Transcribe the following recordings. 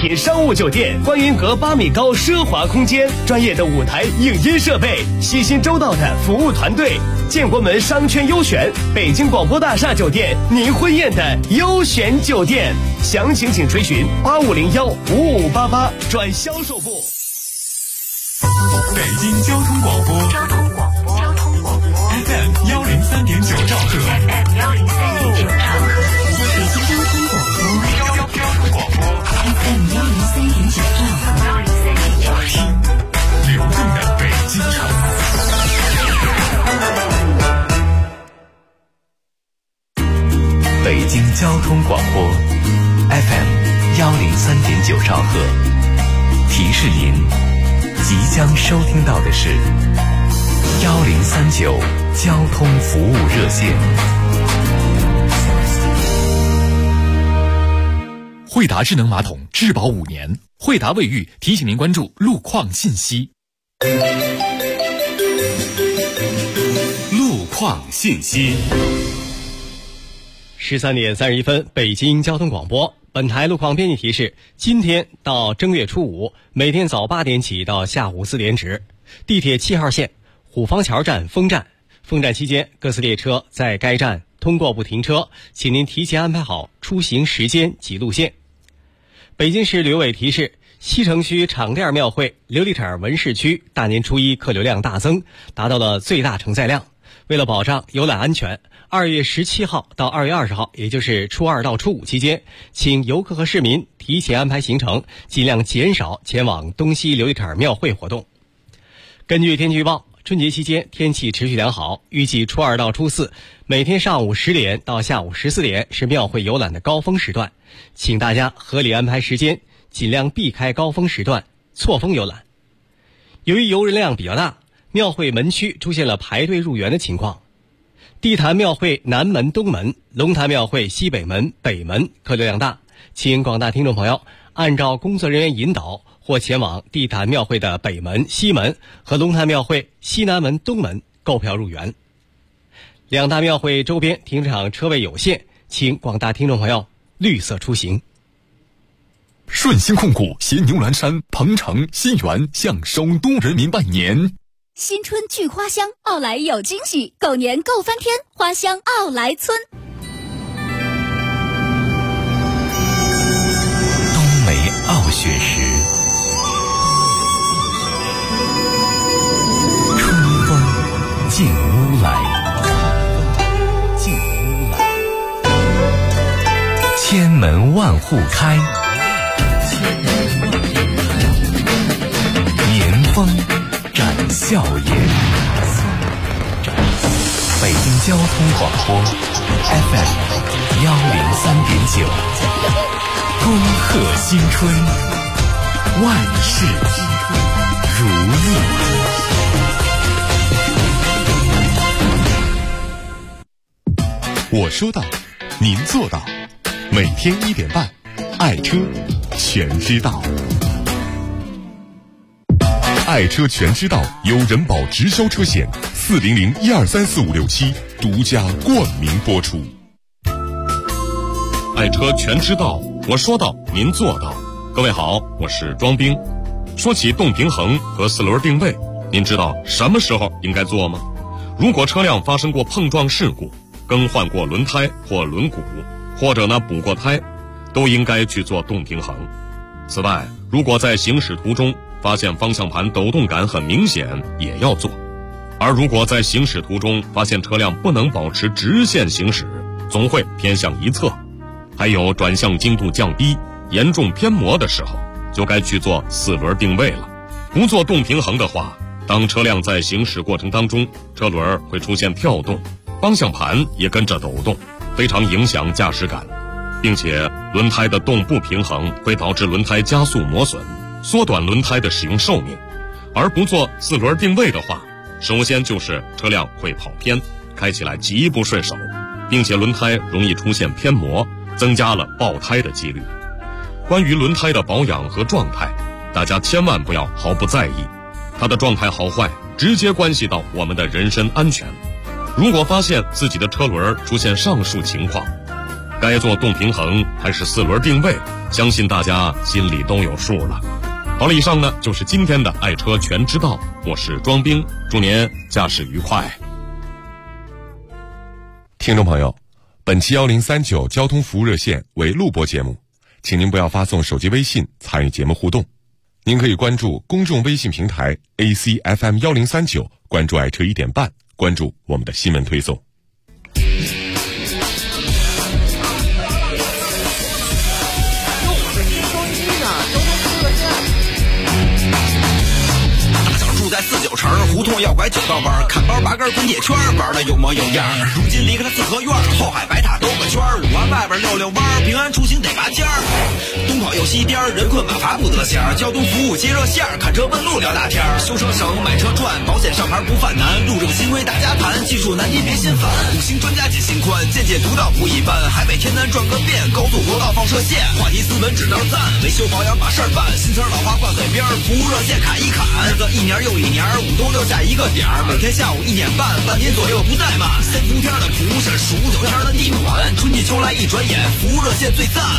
品商务酒店，观云阁8米高奢华空间，专业的舞台影音设备，细心周到的服务团队，建国门商圈优选，北京广播大厦酒店，您婚宴的优选酒店。详情请垂询85015588转销售部。 北京交通广播FM 103.9兆赫， FM 103.9兆赫，北京交通广播FM 103.9兆赫， 流动的北京城。 北京交通广播 FM 103.9兆赫，提示您即将收听到的是1039交通服务热线。 惠达智能马桶质保5年，惠达卫浴提醒您关注路况信息。 路况信息。 13点31分，北京交通广播。本台路况编辑提示：今天到正月初5，每天早8点起到下午4点止，地铁7号线虎坊桥站封站。封站期间，各次列车在该站通过不停车，请您提前安排好出行时间及路线。北京市旅游委提示：西城区场店庙会琉璃厂文市区大年初一客流量大增，达到了最大承载量。为了保障游览安全，2月17号到2月20号，也就是初2到初5期间，请游客和市民提前安排行程，尽量减少前往东西琉璃厂庙会活动。根据天气预报，春节期间天气持续良好，预计初2到初4每天上午10点到下午14点是庙会游览的高峰时段，请大家合理安排时间，尽量避开高峰时段，错峰游览。由于游人量比较大，庙会门区出现了排队入园的情况。地坛庙会南门、东门，龙潭庙会西北门、北门客流量大，请广大听众朋友按照工作人员引导或前往地坛庙会的北门、西门和龙潭庙会西南门、东门购票入园。两大庙会周边停车场车位有限，请广大听众朋友绿色出行。 顺鑫控股携牛栏山、鹏城、新源向首都人民拜年。 新春聚花香，奥莱有惊喜，狗年购翻天，花香奥莱村。 冬梅傲雪时，春风进屋来，千门万户开，年风展笑颜。北京交通广播 FM 103.9，恭贺新春，万事如意。 我说到，您做到。每天1点半，爱车全知道。爱车全知道由人保直销车险400123456独家冠名播出。爱车全知道，我说到您做到。各位好，我是庄兵。说起动平衡和4轮定位，您知道什么时候应该做吗？如果车辆发生过碰撞事故，更换过轮胎或轮毂，或者补过胎，都应该去做动平衡。此外，如果在行驶途中发现方向盘抖动感很明显，也要做。而如果在行驶途中发现车辆不能保持直线行驶，总会偏向一侧，还有转向精度降低、严重偏磨的时候，就该去做4轮定位了。不做动平衡的话，当车辆在行驶过程当中，车轮会出现跳动，方向盘也跟着抖动，非常影响驾驶感，并且轮胎的动不平衡会导致轮胎加速磨损，缩短轮胎的使用寿命。而不做4轮定位的话，首先就是车辆会跑偏，开起来极不顺手，并且轮胎容易出现偏磨，增加了爆胎的几率。关于轮胎的保养和状态，大家千万不要毫不在意，它的状态好坏直接关系到我们的人身安全。如果发现自己的车轮出现上述情况，该做动平衡还是4轮定位， 相信大家心里都有数了。好了，以上呢就是今天的爱车全知道，我是庄兵，祝您驾驶愉快。 听众朋友，本期1039交通服务热线为录播节目，请您不要发送手机微信参与节目互动。您可以关注公众微信平台 ACFM1039，关注爱车1点半，关注我们的新闻推送。 在49城胡同要拐9道弯，看包拔根滚铁圈，玩的有模有样。如今离开了四合院，后海白塔兜个圈，5环外边溜弯，平安出行得拔尖儿。东跑又西颠，人困马乏不得闲。交通服务接热线，看车问路聊大天。修车省买车赚，保险上牌不犯难。路政新规大家谈，技术难题别心烦。5星专家解心宽，见解独到不一般。海北天南转个遍，高速国道放射线。话题斯文只道赞，维修保养把事儿办。新词老话挂嘴边，服务热线砍一砍。日子一年又一年，5都留下一个点儿，每天下午1点半，半点左右不怠慢。3伏天的蒲是数9天的地暖，春季秋来一转眼，服务热线最赞。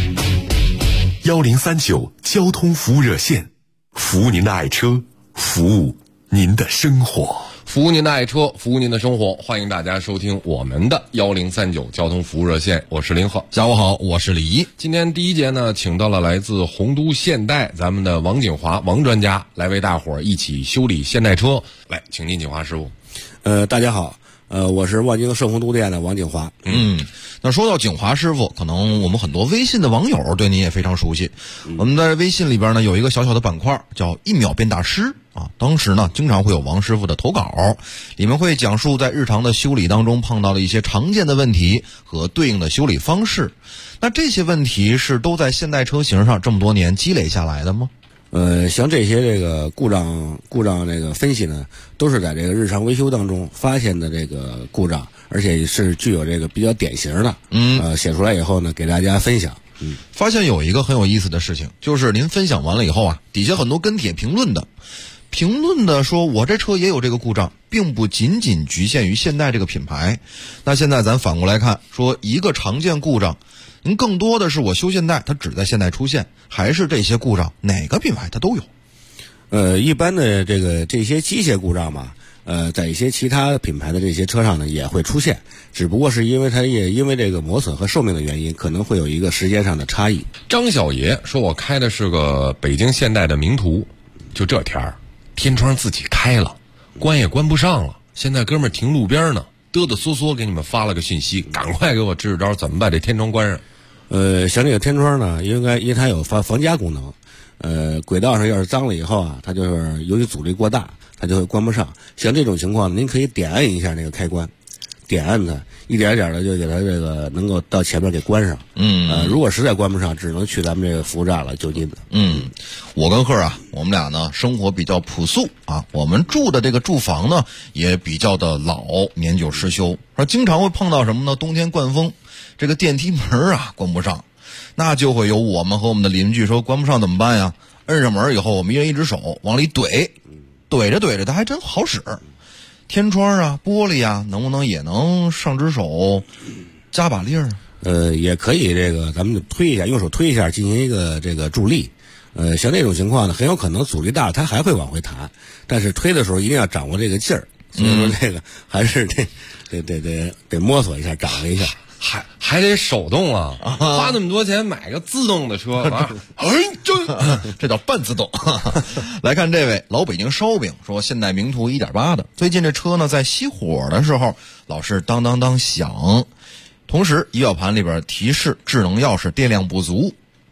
1039交通服务热线，服务您的爱车，服务您的生活。 服务您的爱车，服务您的生活，欢迎大家收听我们的1039交通服务热线，我是林鹤。 下午好，我是李怡。 今天第一节呢，请到了来自洪都现代咱们的王景华王专家来为大伙儿一起修理现代车。来，请您景华师傅。 大家好，我是万京盛洪都店的王景华。 那说到景华师傅，可能我们很多微信的网友对您也非常熟悉。我们在微信里边呢有一个小小的板块叫1秒变大师啊，当时呢经常会有王师傅的投稿，里面会讲述在日常的修理当中碰到的一些常见的问题和对应的修理方式。那这些问题是都在现代车型上这么多年积累下来的吗？ 像这些这个故障这个分析呢，都是在这个日常维修当中发现的这个故障，而且是具有这个比较典型的。写出来以后呢，给大家分享。 发现有一个很有意思的事情，就是您分享完了以后啊，底下很多跟帖评论的说，我这车也有这个故障，并不仅仅局限于现代这个品牌。那现在咱反过来看，说一个常见故障，您更多的是我修现代，它只在现代出现，还是这些故障哪个品牌它都有？ 一般的这些机械故障嘛，在一些其他品牌的这些车上呢也会出现，只不过是因为这个磨损和寿命的原因，可能会有一个时间上的差异。 张小爷说，我开的是个北京现代的名图，就这天儿，天窗自己开了，关也关不上了。现在哥们儿停路边呢，嘚嘚嗦嗦给你们发了个信息，赶快给我支支招，怎么把这天窗关上？ 像这个天窗呢，因为它有防夹功能，轨道上要是脏了以后啊，它就是由于阻力过大，它就会关不上。像这种情况，您可以点按一下那个开关，点按它，一点点的就给它这个能够到前面给关上。如果实在关不上，只能去咱们这个服务站了，就近的。 我跟贺啊，我们俩呢生活比较朴素啊，我们住的这个住房呢也比较的老，年久失修，而经常会碰到什么呢？冬天灌风，这个电梯门啊关不上，那就会有我们和我们的邻居说关不上怎么办呀？摁上门以后，我们一人一只手往里怼着它还真好使。天窗啊玻璃啊能不能也能上只手加把力儿？ 也可以咱们推一下，用手推一下进行一个这个助力。像这种情况呢，很有可能阻力大了它还会往回弹，但是推的时候一定要掌握这个劲儿。所以说这个还是得摸索一下，掌握一下。 还得手动啊！花那么多钱买个自动的车， 这叫半自动。来看这位老北京烧饼说，现代名图 1.8 的，最近这车呢在熄火的时候老是当当当响，同时仪表盘里边提示智能钥匙电量不足。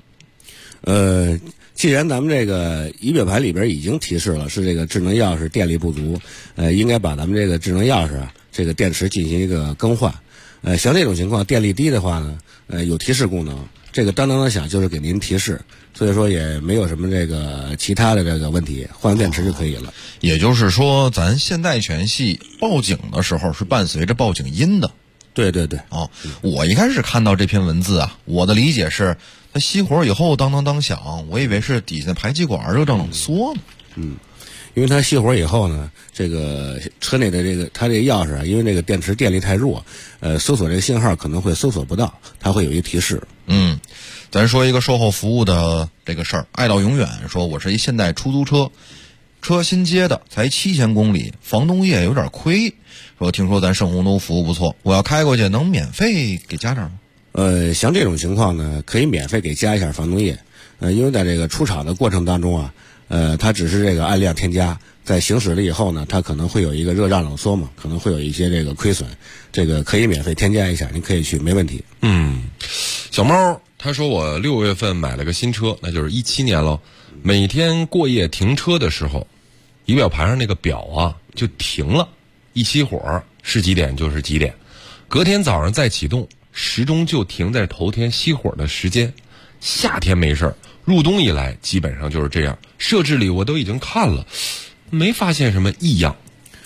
既然咱们这个仪表盘里边已经提示了是这个智能钥匙电力不足，应该把咱们这个智能钥匙啊这个电池进行一个更换。像这种情况电力低的话呢，有提示功能，这个当当当响就是给您提示，所以说也没有什么这个其他的这个问题，换电池就可以了。 也就是说咱现代全系报警的时候是伴随着报警音的。 对我一开始看到这篇文字啊，我的理解是它熄火以后当当当响，我以为是底下排气管就正缩呢。 因为它熄火以后呢，这个车内的它这个钥匙啊，因为这个电池电力太弱，搜索这个信号可能会搜索不到，它会有一个提示。 咱说一个售后服务的这个事儿，爱到永远说，我是一现代出租车，车新接的，才7000公里，房东业有点亏。说听说咱盛虹都服务不错，我要开过去能免费给加点吗？ 像这种情况呢，可以免费给加一下房东业。因为在这个出厂的过程当中啊，它只是这个按量添加，在行驶了以后呢，它可能会有一个热胀冷缩嘛，可能会有一些这个亏损，这个可以免费添加一下，您可以去，没问题。 小猫他说我6月份买了个新车，那就是17年了，每天过夜停车的时候，仪表盘上那个表啊就停了，一熄火是几点就是几点，隔天早上再启动，时钟就停在头天熄火的时间。夏天没事儿，入冬以来基本上就是这样。设置里我都已经看了，没发现什么异样。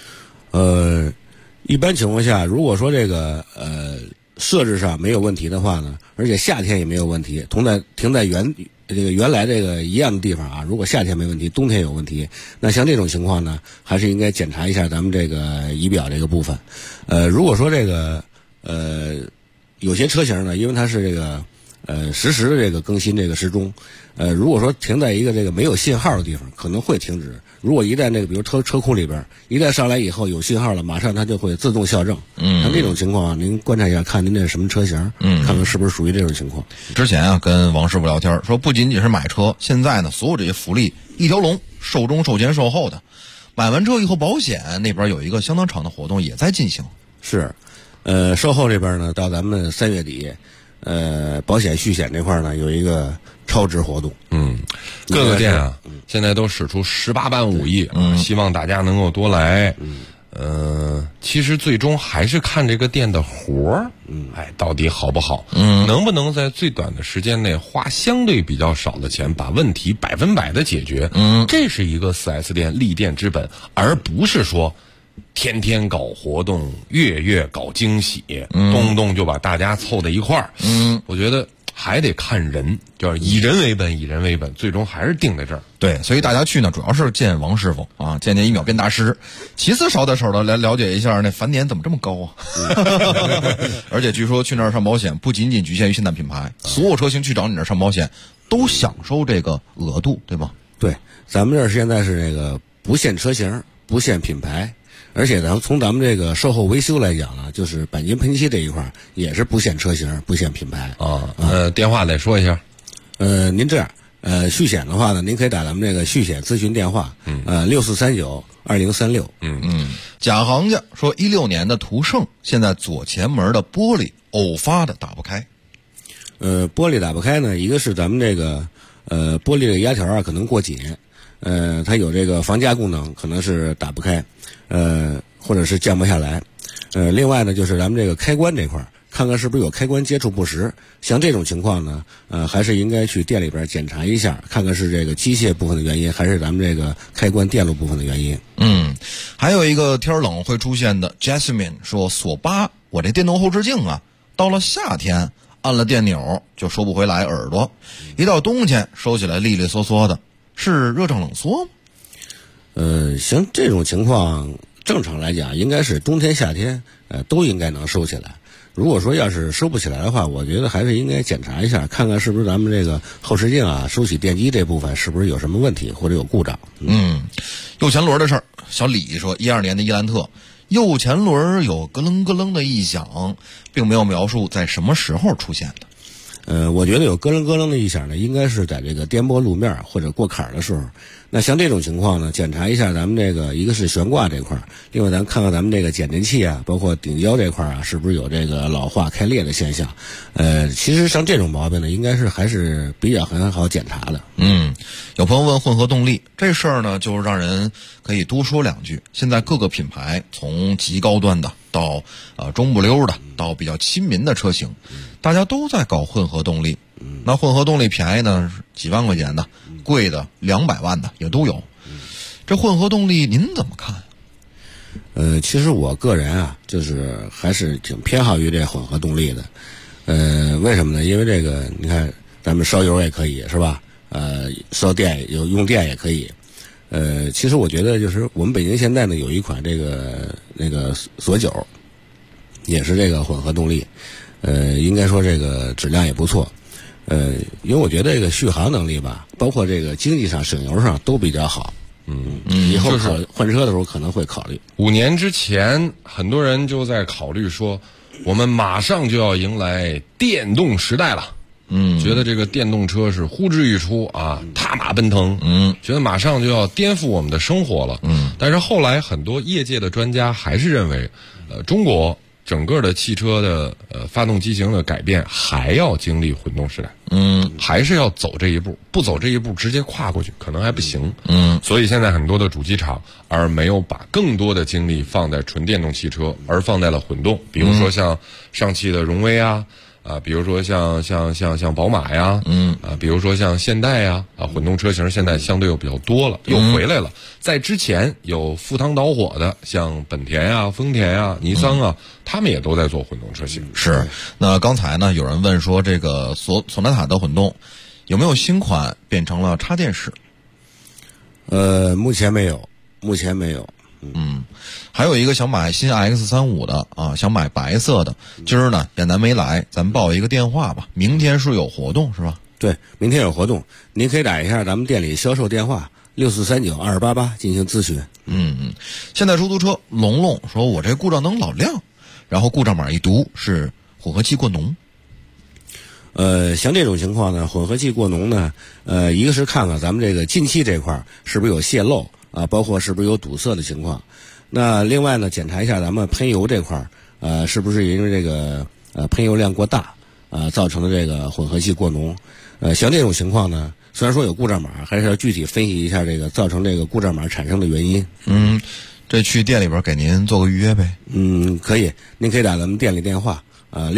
一般情况下，如果说这个设置上没有问题的话呢，而且夏天也没有问题，停在原来这个一样的地方啊，如果夏天没问题，冬天有问题，那像这种情况呢，还是应该检查一下咱们这个仪表这个部分。如果说这个有些车型呢，因为它是这个实时的这个更新这个时钟，如果说停在一个这个没有信号的地方，可能会停止。如果一旦这个比如车库里边一旦上来以后有信号了，马上它就会自动校正。像这种情况，您观察一下，看您这是什么车型，看看是不是属于这种情况。 之前啊，跟王师傅聊天说，不仅仅是买车，现在呢，所有这些福利一条龙，售中、售前、售后的。买完车以后，保险那边有一个相当长的活动也在进行。 是，售后这边呢，到咱们3月底。保险续险这块呢有一个超值活动， 各个店啊，现在都使出18般武艺，希望大家能够多来。其实最终还是看这个店的活儿，到底好不好，能不能在最短的时间内花相对比较少的钱把问题100%的解决，这是一个4S店立店之本，而不是说天天搞活动，月月搞惊喜，动动就把大家凑在一块儿。我觉得还得看人，就是以人为本，以人为本，最终还是定在这儿。 对，所以大家去呢，主要是见王师傅啊，见仪表变大师。其次捎带手的来了解一下那返点怎么这么高啊？而且据说去那儿上保险不仅仅局限于现代品牌，所有车型去找你那儿上保险都享受这个额度，对吗？ 对，咱们这儿现在是这个不限车型，不限品牌。而且从咱们这个售后维修来讲呢，就是钣金喷漆这一块也是不限车型、不限品牌电话得说一下。 您这样，续险的话呢，您可以打咱们这个续险咨询电话，6439-2036。 假行家说，16年的途胜现在左前门的玻璃偶发的打不开。 玻璃打不开呢，一个是咱们这个玻璃的压条啊可能过紧，它有这个防夹功能，可能是打不开。或者是降不下来，另外呢，就是咱们这个开关这块，看看是不是有开关接触不实。像这种情况呢，还是应该去店里边检查一下，看看是这个机械部分的原因，还是咱们这个开关电路部分的原因。 还有一个天冷会出现的 Jasmine 说，锁8，我这电动后视镜啊，到了夏天按了电钮就收不回来耳朵，一到冬天收起来利利索索的，是热胀冷缩吗？ 像这种情况，正常来讲应该是冬天夏天都应该能收起来。如果说要是收不起来的话，我觉得还是应该检查一下，看看是不是咱们这个后视镜啊收起电机这部分是不是有什么问题或者有故障。 右前轮的事儿，小李说12年的伊兰特右前轮有咯楞咯楞的异响，并没有描述在什么时候出现的。 我觉得有咯楞咯楞的异响呢，应该是在这个颠簸路面或者过坎的时候。那像这种情况呢，检查一下咱们这个一个是悬挂这块，另外咱看看咱们这个减震器啊，包括顶胶这块啊，是不是有这个老化开裂的现象。其实像这种毛病呢，应该是还是比较很好检查的。 有朋友问混合动力这事儿呢，就让人可以多说两句。现在各个品牌从极高端的到中不溜的到比较亲民的车型，大家都在搞混合动力。那混合动力便宜呢几万块钱的，贵的200万的也都有。这混合动力您怎么看？ 其实我个人啊，就是还是挺偏好于这混合动力的。为什么呢？因为这个你看，咱们烧油也可以是吧？烧电用电也可以。 其实我觉得就是我们北京现在呢有一款那个索9，也是这个混合动力，应该说这个质量也不错。因为我觉得这个续航能力吧，包括这个经济上、省油上都比较好。以后换车的时候可能会考虑。 5年之前，很多人就在考虑说，我们马上就要迎来电动时代了。觉得这个电动车是呼之欲出啊，踏马奔腾。觉得马上就要颠覆我们的生活了。但是后来很多业界的专家还是认为，中国整个的汽车的发动机型的改变还要经历混动时代。还是要走这一步，不走这一步直接跨过去可能还不行。所以现在很多的主机厂而没有把更多的精力放在纯电动汽车，而放在了混动。比如说像上汽的荣威啊，比如说像宝马呀，比如说像现代呀，混动车型现在相对又比较多了，又回来了。在之前有赴汤蹈火的，像本田呀、丰田呀、尼桑啊，他们也都在做混动车型。 是。那刚才呢，有人问说，这个索纳塔的混动有没有新款变成了插电式？ 目前没有。 还有一个想买新 X35的啊，想买白色的，今儿呢亚楠没来，咱们报一个电话吧。明天是有活动是吧？ 对，明天有活动，您可以打一下咱们店里销售电话64392288进行咨询。 现在出租车龙龙说，我这故障灯老亮，然后故障码一读是混合气过浓。 像这种情况呢，混合气过浓呢，一个是看看咱们这个进气这块是不是有泄漏啊，包括是不是有堵塞的情况。那另外呢，检查一下咱们喷油这块是不是因为这个喷油量过大造成的这个混合气过浓。像这种情况呢，虽然说有故障码，还是要具体分析一下这个造成这个故障码产生的原因。 这去店里边给您做个预约呗。 可以，您可以打咱们店里电话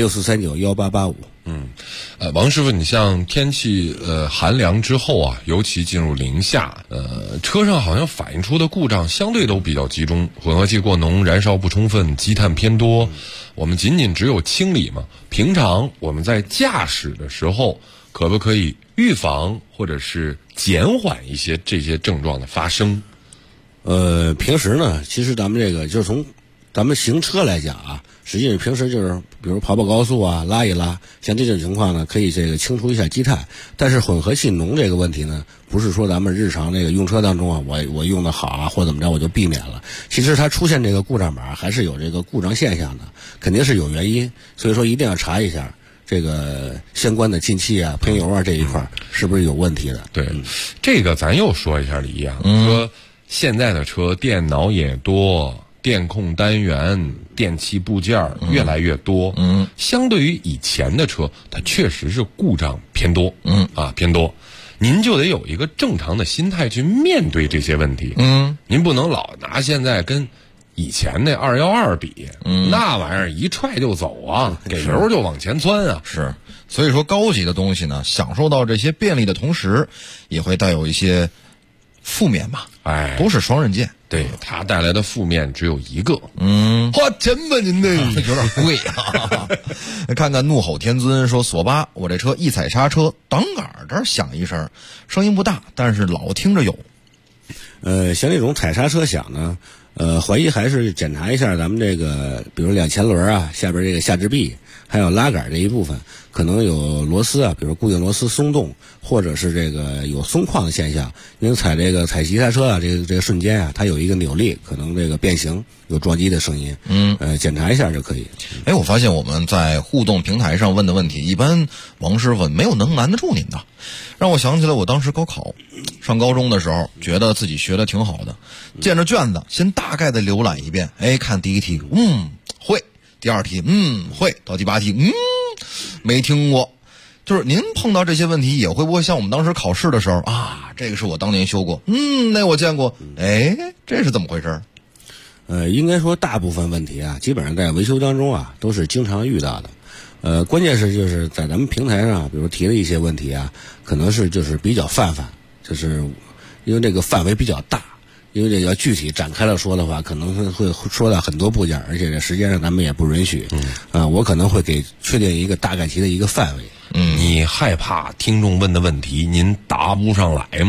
64391885。 王师傅，你像天气寒凉之后啊，尤其进入零下，车上好像反映出的故障相对都比较集中，混合气过浓、燃烧不充分、积碳偏多。我们仅仅只有清理吗？平常我们在驾驶的时候，可不可以预防或者是减缓一些这些症状的发生？ 平时呢，其实咱们这个就是从咱们行车来讲啊，实际上平时就是比如跑高速啊，拉一拉，像这种情况呢，可以这个清除一下积碳。但是混合气浓这个问题呢，不是说咱们日常这个用车当中啊，我用的好啊，或怎么着我就避免了。其实它出现这个故障码还是有这个故障现象的，肯定是有原因。所以说一定要查一下这个相关的进气啊、喷油啊这一块是不是有问题的。 对，这个咱又说一下李毅啊，说现在的车电脑也多。电控单元、电气部件越来越多，相对于以前的车，它确实是故障偏多，偏多。您就得有一个正常的心态去面对这些问题，您不能老拿现在跟以前那212比，那玩意儿一踹就走啊，给油就往前窜啊。 是，所以说高级的东西呢，享受到这些便利的同时，也会带有一些负面吧，都是双刃剑。 对，它带来的负面只有一个， 花钱吧您这有点贵啊。看看怒吼天尊说，索8我这车一踩刹车，挡杆这儿响一声，声音不大，但是老听着有。 像这种踩刹车响呢，怀疑还是检查一下咱们这个，比如2前轮啊，下边这个下支臂，还有拉杆这一部分，可能有螺丝啊，比如固定螺丝松动，或者是这个有松旷的现象。因为踩急刹车啊，这个瞬间啊，它有一个扭力，可能这个变形，有撞击的声音。检查一下就可以。 我发现我们在互动平台上问的问题，一般王师傅没有能难得住您的，让我想起了我当时高考上高中的时候，觉得自己学的挺好的，见着卷子先大概的浏览一遍，看第一题，会，第二题，会，到第8题，没听过。就是您碰到这些问题也会不会像我们当时考试的时候啊，这个是我当年修过，那我见过，这是怎么回事？ 应该说大部分问题啊，基本上在维修当中啊都是经常遇到的。关键是就是在咱们平台上，比如提的一些问题啊，可能是就是比较泛，就是因为这个范围比较大，因为这要具体展开了说的话，可能会说到很多部件，而且这时间上咱们也不允许。我可能会给确定一个大概其的一个范围。 你害怕听众问的问题您答不上来吗？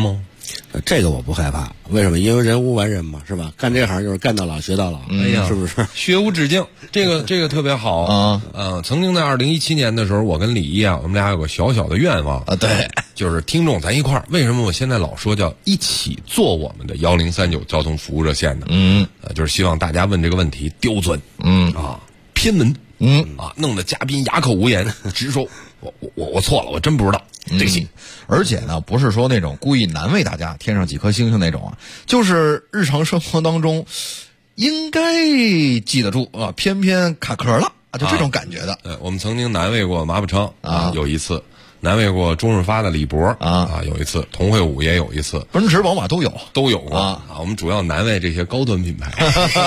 这个我不害怕，为什么？因为人无完人嘛，是吧？干这行就是干到老学到老， 哎呀， 是不是？ 学无止境，这个特别好啊。曾经在2017年的时候，我跟李毅啊，我们俩有个小小的愿望啊，对， 就是听众咱一块儿。为什么我现在老说叫一起做我们的1039交通服务热线呢？就是希望大家问这个问题刁钻，偏门，弄得嘉宾哑口无言，直说我错了，我真不知道。对不起。 而且呢，不是说那种故意难为大家，添上几颗星星那种啊，就是日常生活当中应该记得住啊，偏偏卡壳了啊，就这种感觉的。 我们曾经难为过马步昌啊，有一次。难为过中日发的李博有一次，同汇武也有一次， 奔驰宝马都有过啊。我们主要难为这些高端品牌。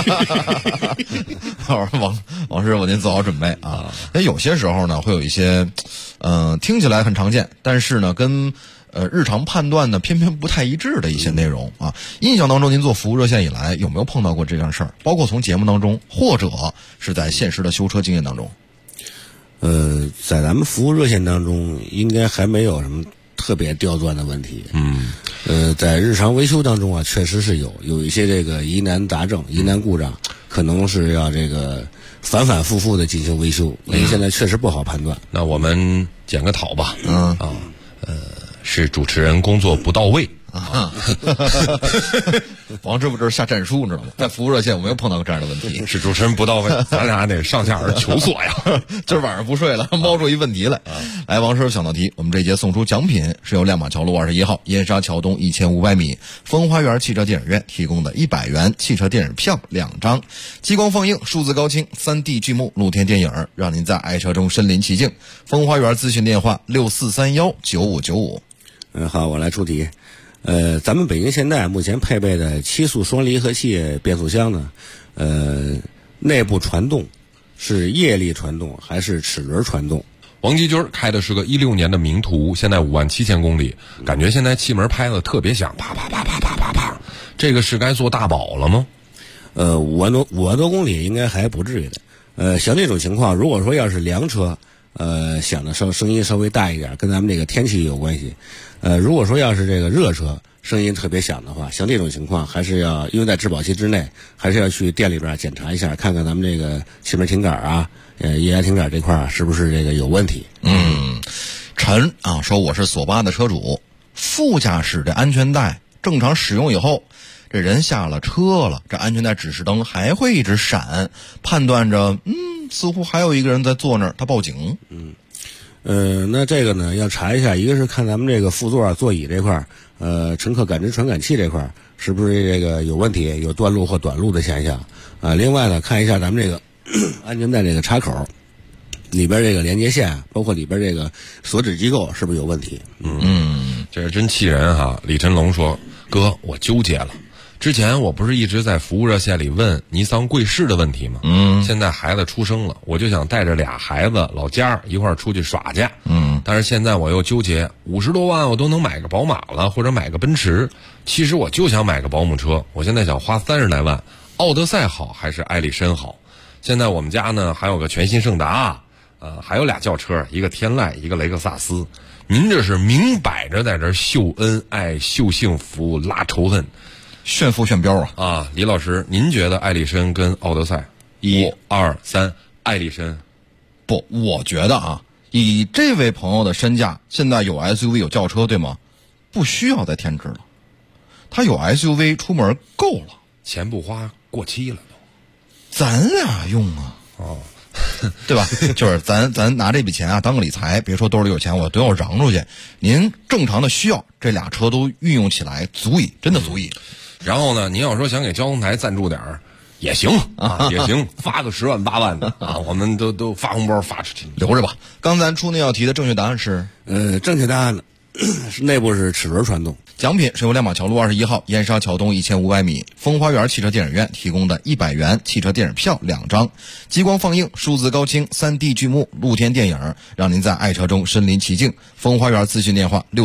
王师傅您做好准备啊。有些时候呢，会有一些听起来很常见，但是呢跟日常判断呢偏偏不太一致的一些内容啊。印象当中您做服务热线以来有没有碰到过这样事儿？包括从节目当中，或者是在现实的修车经验当中。 在咱们服务热线当中，应该还没有什么特别刁钻的问题。在日常维修当中啊，确实是有一些这个疑难杂症、疑难故障，可能是要这个反反复复的进行维修。现在确实不好判断。 那我们检个讨吧。是主持人工作不到位。 王师傅这是下战书，你知道吗？在服务热线我没有碰到过这样的问题， 是主持人不到位，咱俩得上下人求索呀。 今儿晚上不睡了，猫出一问题来。来，王师傅想到题，我们这一节送出奖品是由亮马桥路21号燕莎桥东1500米风花园汽车电影院提供的100元汽车电影票2张，激光放映、数字高清、3D 剧目露天电影，让您在爱车中身临其境。风花园咨询电话64319595。 好，我来出题。咱们北京现代目前配备的7速双离合器变速箱呢，内部传动是液力传动还是齿轮传动？ 王吉军开的是个16年的名图，现在57000公里，感觉现在气门拍的特别响，啪啪啪啪啪啪啪，这个是该做大保了吗 ？5万多公里应该还不至于的。像这种情况，如果说要是凉车，响的声音稍微大一点，跟咱们这个天气有关系。如果说要是这个热车声音特别响的话，像这种情况还是要，因为在质保期之内，还是要去店里边检查一下，看看咱们这个气门停杆啊、液压停杆这块是不是这个有问题。 陈啊说，我是索8的车主，副驾驶这安全带正常使用以后，这人下了车了，这安全带指示灯还会一直闪，判断着似乎还有一个人在坐那儿，他报警。 那这个呢要查一下，一个是看咱们这个副座座椅这块乘客感知传感器这块是不是这个有问题，有断路或短路的现象啊。另外呢，看一下咱们这个安全带这个插口里边这个连接线，包括里边这个锁止机构是不是有问题。 这是真气人哈。李晨龙说，哥，我纠结了，之前我不是一直在服务热线里问尼桑贵士的问题吗？现在孩子出生了，我就想带着俩孩子老家一块儿出去耍去。但是现在我又纠结，50多万我都能买个宝马了，或者买个奔驰。其实我就想买个保姆车，我现在想花30来万，奥德赛好还是艾力绅好？现在我们家呢还有个全新胜达，还有俩轿车，一个天籁，一个雷克萨斯。您这是明摆着在这秀恩爱、秀幸福、拉仇恨。 炫富炫标啊！李老师，您觉得艾力绅跟奥德赛，1、2、3，艾力绅？ 不，我觉得啊，以这位朋友的身价，现在有 SUV 有轿车，对吗？不需要再添置了，他有 SUV 出门够了， 钱不花过期了都， 咱俩用啊，对吧？就是咱拿这笔钱啊当个理财，别说兜里有钱我都要嚷出去。您正常的需要，这俩车都运用起来足以，真的足以。 然后呢，您要说想给交通台赞助点也行啊，也行，发个10万8万的啊，我们都发红包发出去， 留着吧。刚才出那道题的正确答案是， 正确答案呢内部是齿轮传动。 奖品是由亮马桥路21号燕莎桥东1500米风花园汽车电影院提供的100元汽车电影票2张，激光放映、数字高清、3D 剧目露天电影，让您在爱车中身临其境。风花园咨询电话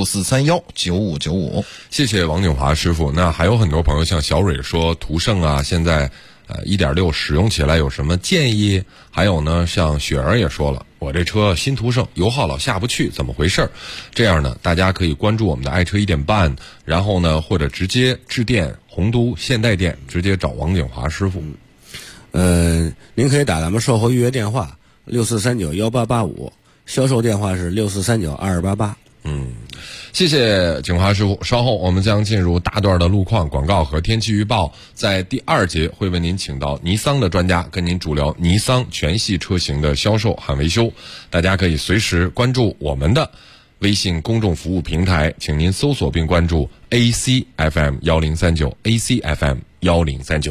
64319595。 谢谢王景华师傅。那还有很多朋友像小蕊说途胜啊，现在1.6使用起来有什么建议？还有呢，像雪儿也说了， 我这车新途胜油耗老下不去，怎么回事？这样呢，大家可以关注我们的爱车1点半，然后呢，或者直接致电洪都现代店，直接找王景华师傅。 您可以打咱们售后预约电话64391885，销售电话是64392288。 谢谢景华师傅。稍后我们将进入大段的路况广告和天气预报，在第2节会为您请到尼桑的专家，跟您主聊尼桑全系车型的销售和维修。大家可以随时关注我们的微信公众服务平台，请您搜索并关注 ACFM 1039 ACFM 1039。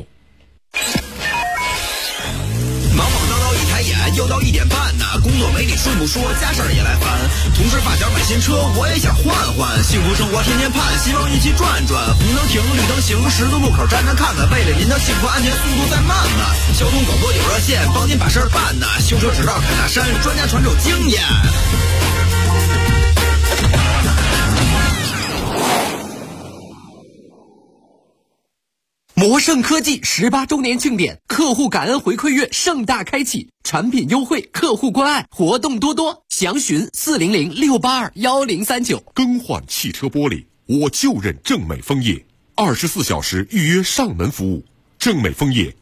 忙忙叨叨一抬眼，又到1点半呢。工作没你顺不说，家事儿也来烦。同事发小买新车，我也想换换。幸福生活天天盼，希望一起转转。红灯停，绿灯行，十字路口站着看看。为了您的幸福安全，速度再慢呢。交通广播有热线，帮您把事儿办呢。修车只绕凯大山，专家传授经验。 魔盛科技18周年庆典，客户感恩回馈月盛大开启，产品优惠，客户关爱，活动多多，详询400-682-1039。 更换汽车玻璃，我就认正美枫叶，24小时预约上门服务。正美枫叶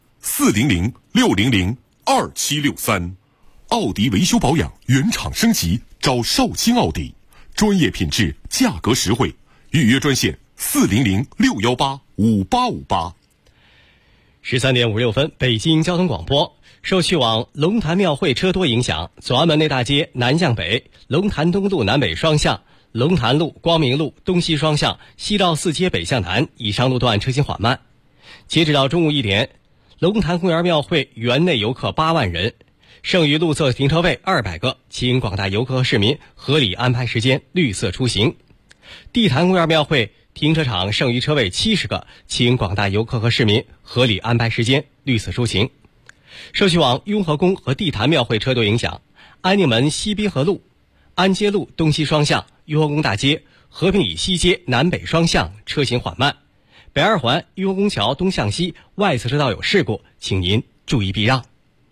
400-600-2763。奥迪维修保养原厂升级，找绍兴奥迪，专业品质，价格实惠。预约专线400-618-5858。 13点56分，北京交通广播。受去往龙潭庙会车多影响，左安门内大街南向北、龙潭东路南北双向、龙潭路、光明路东西双向、西绕4街北向南以上路段车行缓慢。截止到中午1点，龙潭公园庙会园内游客8万人，剩余路侧停车位200个，请广大游客和市民合理安排时间，绿色出行。地坛公园庙会停车场剩余车位70个，请广大游客和市民合理安排时间，绿色出行。受去往雍和宫和地坛庙会车多影响，安定门西滨河路、安街路东西双向、雍和宫大街、和平里西街南北双向车行缓慢。北2环雍和宫桥东向西外侧车道有事故，请您注意避让。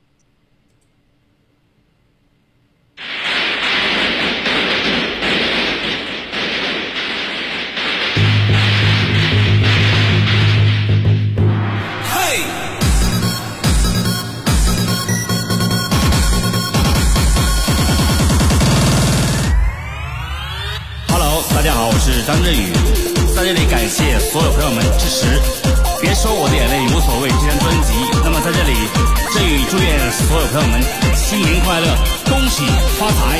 大家好，我是张振宇，在这里感谢所有朋友们支持。别说我的眼泪无所谓这张专辑，那么在这里，振宇祝愿所有朋友们新年快乐，恭喜发财。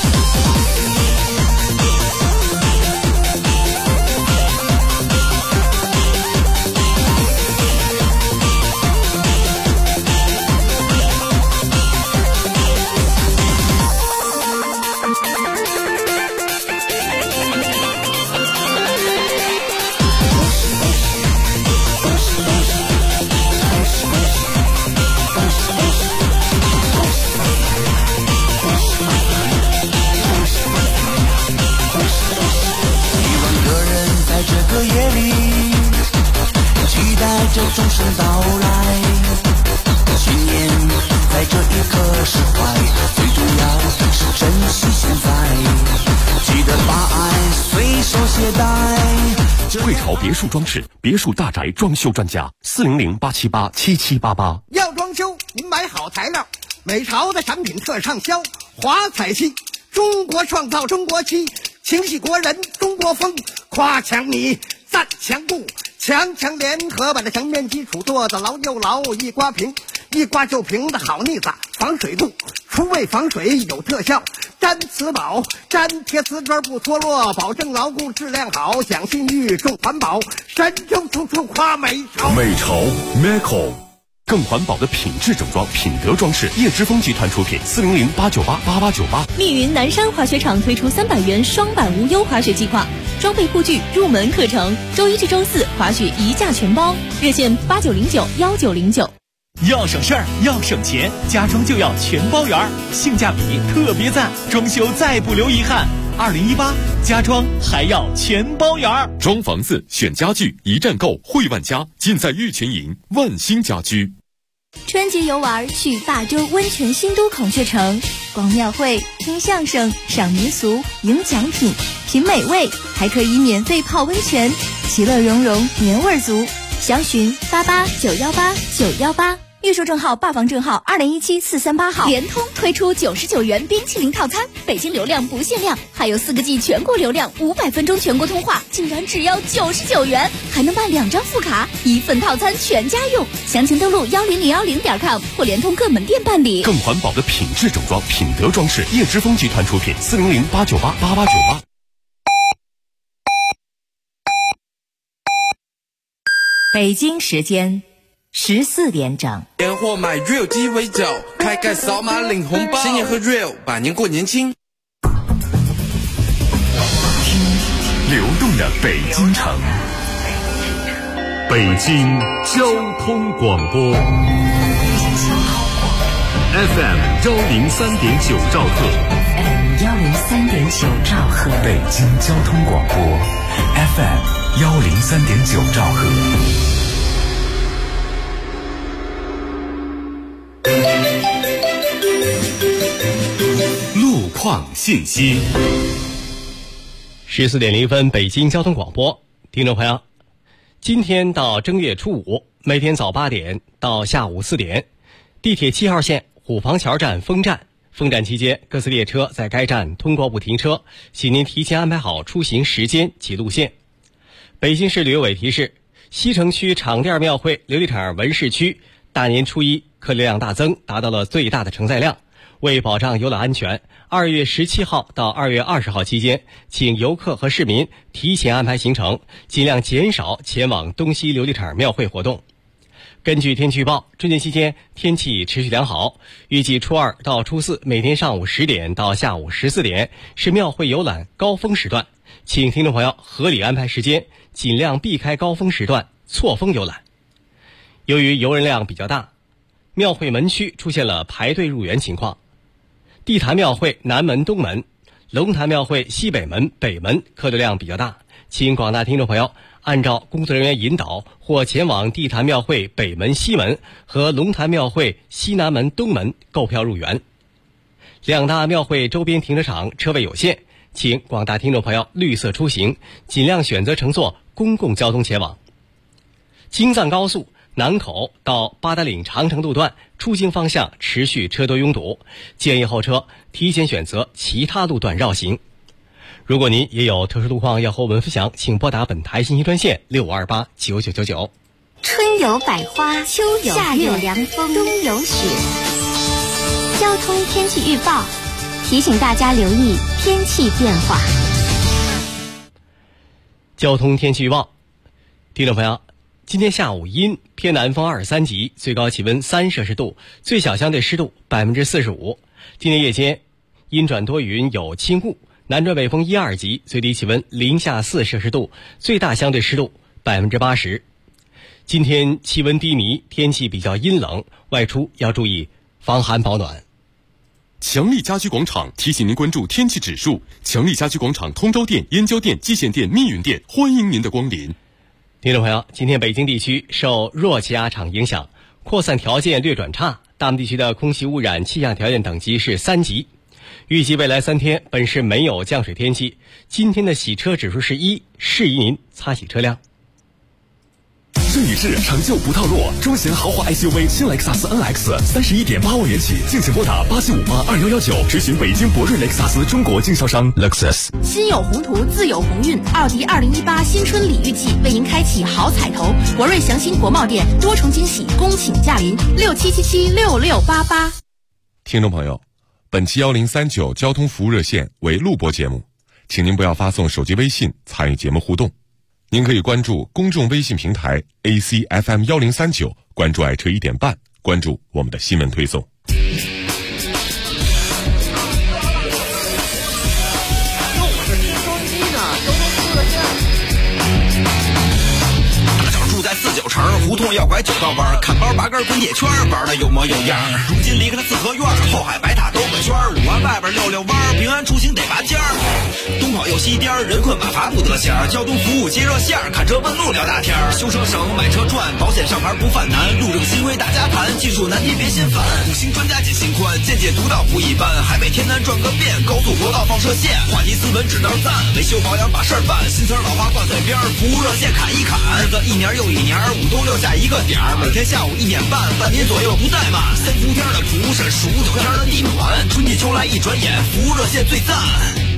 这钟声到来，新年在这一刻释怀，最重要是珍惜现在，记得把爱随手携带。 汇潮别墅装饰，别墅大宅装修专家，400-878-7788。 要装修，您买好材料，美潮的产品特畅销，华彩漆，中国创造中国漆，情系国人中国风，夸墙你，赞墙布。强强联合把这墙面基础做得牢又牢，一刮平，一刮就平的好腻子，防水度，除味防水有特效，粘瓷宝，粘贴瓷砖不脱落，保证牢固质量好，讲信誉重环保，神州处处夸美潮。 美潮 Meco 更环保的品质整装，品德装饰，叶之峰集团出品，400-898-8898。 密云南山滑雪场推出300元双板无忧滑雪计划，装备护具入门课程，周1至周4滑雪一价全包，热线89091909。 要省事儿，要省钱，家装就要全包圆，性价比特别赞，装修再不留遗憾。2018家装还要全包圆。 装房子选家具，一站购汇万家，尽在玉泉营万兴家居。 春节游玩去霸州温泉新都孔雀城，逛庙会、听相声、赏民俗、赢奖品、品美味，还可以免费泡温泉，其乐融融，年味足。详询88918918，预售证号、霸房证号2017-438号。联通推出99元冰淇淋套餐，北京流量不限量，还有4个G全国流量，500分钟全国通话，竟然只要99元，还能办2张副卡，1份套餐全家用。详情登录10010.com 或联通各门店办理。 更环保的品质整装，品德装饰，叶之峰集团出品，400-898-8898。 北京时间14点整。 年货买 real 鸡尾酒，开盖扫码领红包，新年喝 real， 百年过年轻。 听流动的北京城，北京交通广播 FM 103.9兆赫 103.9兆赫， 北京交通广播 FM 103.9兆赫。路况信息。 14点0分，北京交通广播，听众朋友，今天到正月初五，每天早8点到下午4点，地铁7号线虎坊桥站封站。封站期间，各次列车在该站通过不停车，请您提前安排好出行时间及路线。北京市旅游委提示，西城区场店庙会琉璃厂文市区大年初一客流量大增，达到了最大的承载量。为保障游览安全，2月17号到2月20号期间，请游客和市民提前安排行程，尽量减少前往东西琉璃厂庙会活动。根据天气预报，春节期间天气持续良好，预计初2到初4每天上午10点到下午14点是庙会游览高峰时段，请听众朋友合理安排时间，尽量避开高峰时段错峰游览。由于游人量比较大，庙会门区出现了排队入园情况。地坛庙会南门、东门、龙潭庙会西北门、北门客流量比较大，请广大听众朋友按照工作人员引导或前往地坛庙会北门、西门和龙潭庙会西南门、东门购票入园。两大庙会周边停车场车位有限，请广大听众朋友绿色出行，尽量选择乘坐公共交通前往。京藏高速南口到八达岭长城路段出京方向持续车多拥堵，建议后车提前选择其他路段绕行。如果您也有特殊路况要和我们分享，请拨打本台信息专线65289999。 春有百花，秋有夏有凉风，冬有雪。交通天气预报提醒大家留意天气变化。 交通天气预报，听众朋友，今天下午阴，偏南风23级，最高气温3摄氏度，最小相对湿度45%。今天夜间阴转多云，有轻雾，南转北风1-2级，最低气温零下4摄氏度，最大相对湿度80%。今天气温低迷，天气比较阴冷，外出要注意防寒保暖。 强力家居广场提醒您关注天气指数。强力家居广场通州店、燕郊店、蓟县店、密云店，欢迎您的光临。 听众朋友，今天北京地区受弱气压场影响，扩散条件略转差，大部分地区的空气污染气象条件等级是3级。预计未来3天本市没有降水天气，今天的洗车指数是1，适宜您擦洗车辆。 顺宇治成就不套路，中型豪华 SUV 新雷克萨斯 NX 31.8万元起，敬请拨打87582119，咨询北京博瑞雷克萨斯中国经销商 Lexus。 心有宏图，自有鸿运。奥迪2018新春礼遇季为您开启好彩头，博瑞祥兴国贸店多重惊喜，恭请驾临67776688。 听众朋友，本期1039交通服务热线为录播节目，请您不要发送手机微信参与节目互动。您可以关注公众微信平台 ACFM 1039，关注爱车1点半，关注我们的新闻推送。 大早住在 49城，胡同要拐9道弯，看包拔根滚铁圈，玩的有模有样。如今离开了四合院，后海白塔兜个圈，5环外边溜弯，平安出行得拔尖儿。东跑右西颠，人困马乏不得闲，交通服务接热线，看车问路聊大天，修车省买车赚，保险上牌不犯难，路政新规大家谈，技术难题别心烦，五星专家解心宽，见解独到不一般，海北天南转个遍，高速国道放射线，话题斯文指导赞，维修保养把事儿办，新词老话挂嘴边，服务热线砍一砍，日子一年又一年，5都6下一个点儿，每天下午1点半，半年左右不怠慢，3伏天的蒲是数9天的地暖，春季秋来一转眼，服务热线最赞。